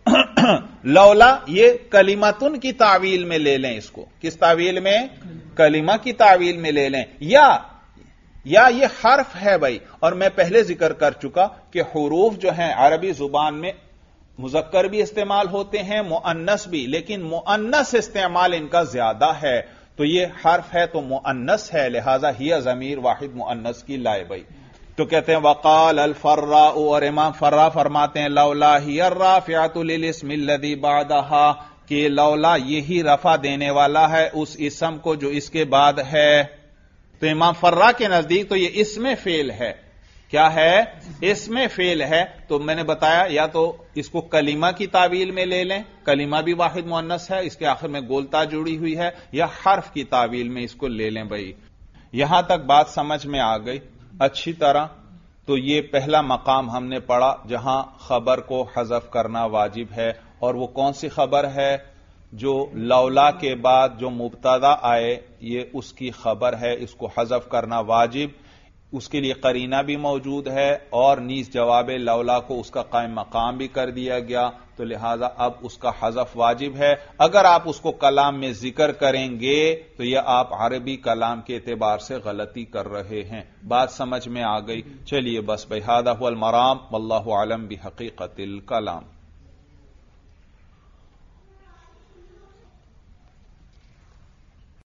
لولا یہ کلمتن کی تعویل میں لے لیں، اس کو کس تعویل میں؟ کلمہ کی تعویل میں لے لیں، یا یہ حرف ہے. بھائی اور میں پہلے ذکر کر چکا کہ حروف جو ہیں عربی زبان میں مذکر بھی استعمال ہوتے ہیں مؤنث بھی، لیکن مؤنث استعمال ان کا زیادہ ہے. تو یہ حرف ہے تو مؤنث ہے، لہذا ہی ضمیر واحد مؤنث کی لائے. بھائی تو کہتے ہیں وقال الفراء، اور امام فرا فرماتے ہیں لولا ہی الرافعۃ للاسم الذی بعدها، کہ لولا یہی رفع دینے والا ہے اس اسم کو جو اس کے بعد ہے. تو امام فرا کے نزدیک تو یہ اسم فعل ہے. کیا ہے؟ اسم فعل ہے. تو میں نے بتایا یا تو اس کو کلمہ کی تعویل میں لے لیں، کلمہ بھی واحد مؤنث ہے، اس کے آخر میں گولتا جڑی ہوئی ہے، یا حرف کی تعویل میں اس کو لے لیں. بھائی یہاں تک بات سمجھ میں آ گئی اچھی طرح. تو یہ پہلا مقام ہم نے پڑھا جہاں خبر کو حذف کرنا واجب ہے. اور وہ کون سی خبر ہے؟ جو لولا کے بعد جو مبتدا آئے یہ اس کی خبر ہے، اس کو حذف کرنا واجب. اس کے لیے قرینہ بھی موجود ہے اور نیز جواب لولا کو اس کا قائم مقام بھی کر دیا گیا، تو لہذا اب اس کا حذف واجب ہے. اگر آپ اس کو کلام میں ذکر کریں گے تو یہ آپ عربی کلام کے اعتبار سے غلطی کر رہے ہیں. بات سمجھ میں آ گئی. چلیے بس بھائی، ھذا ھو المرام واللہ اعلم بحقیقت الکلام.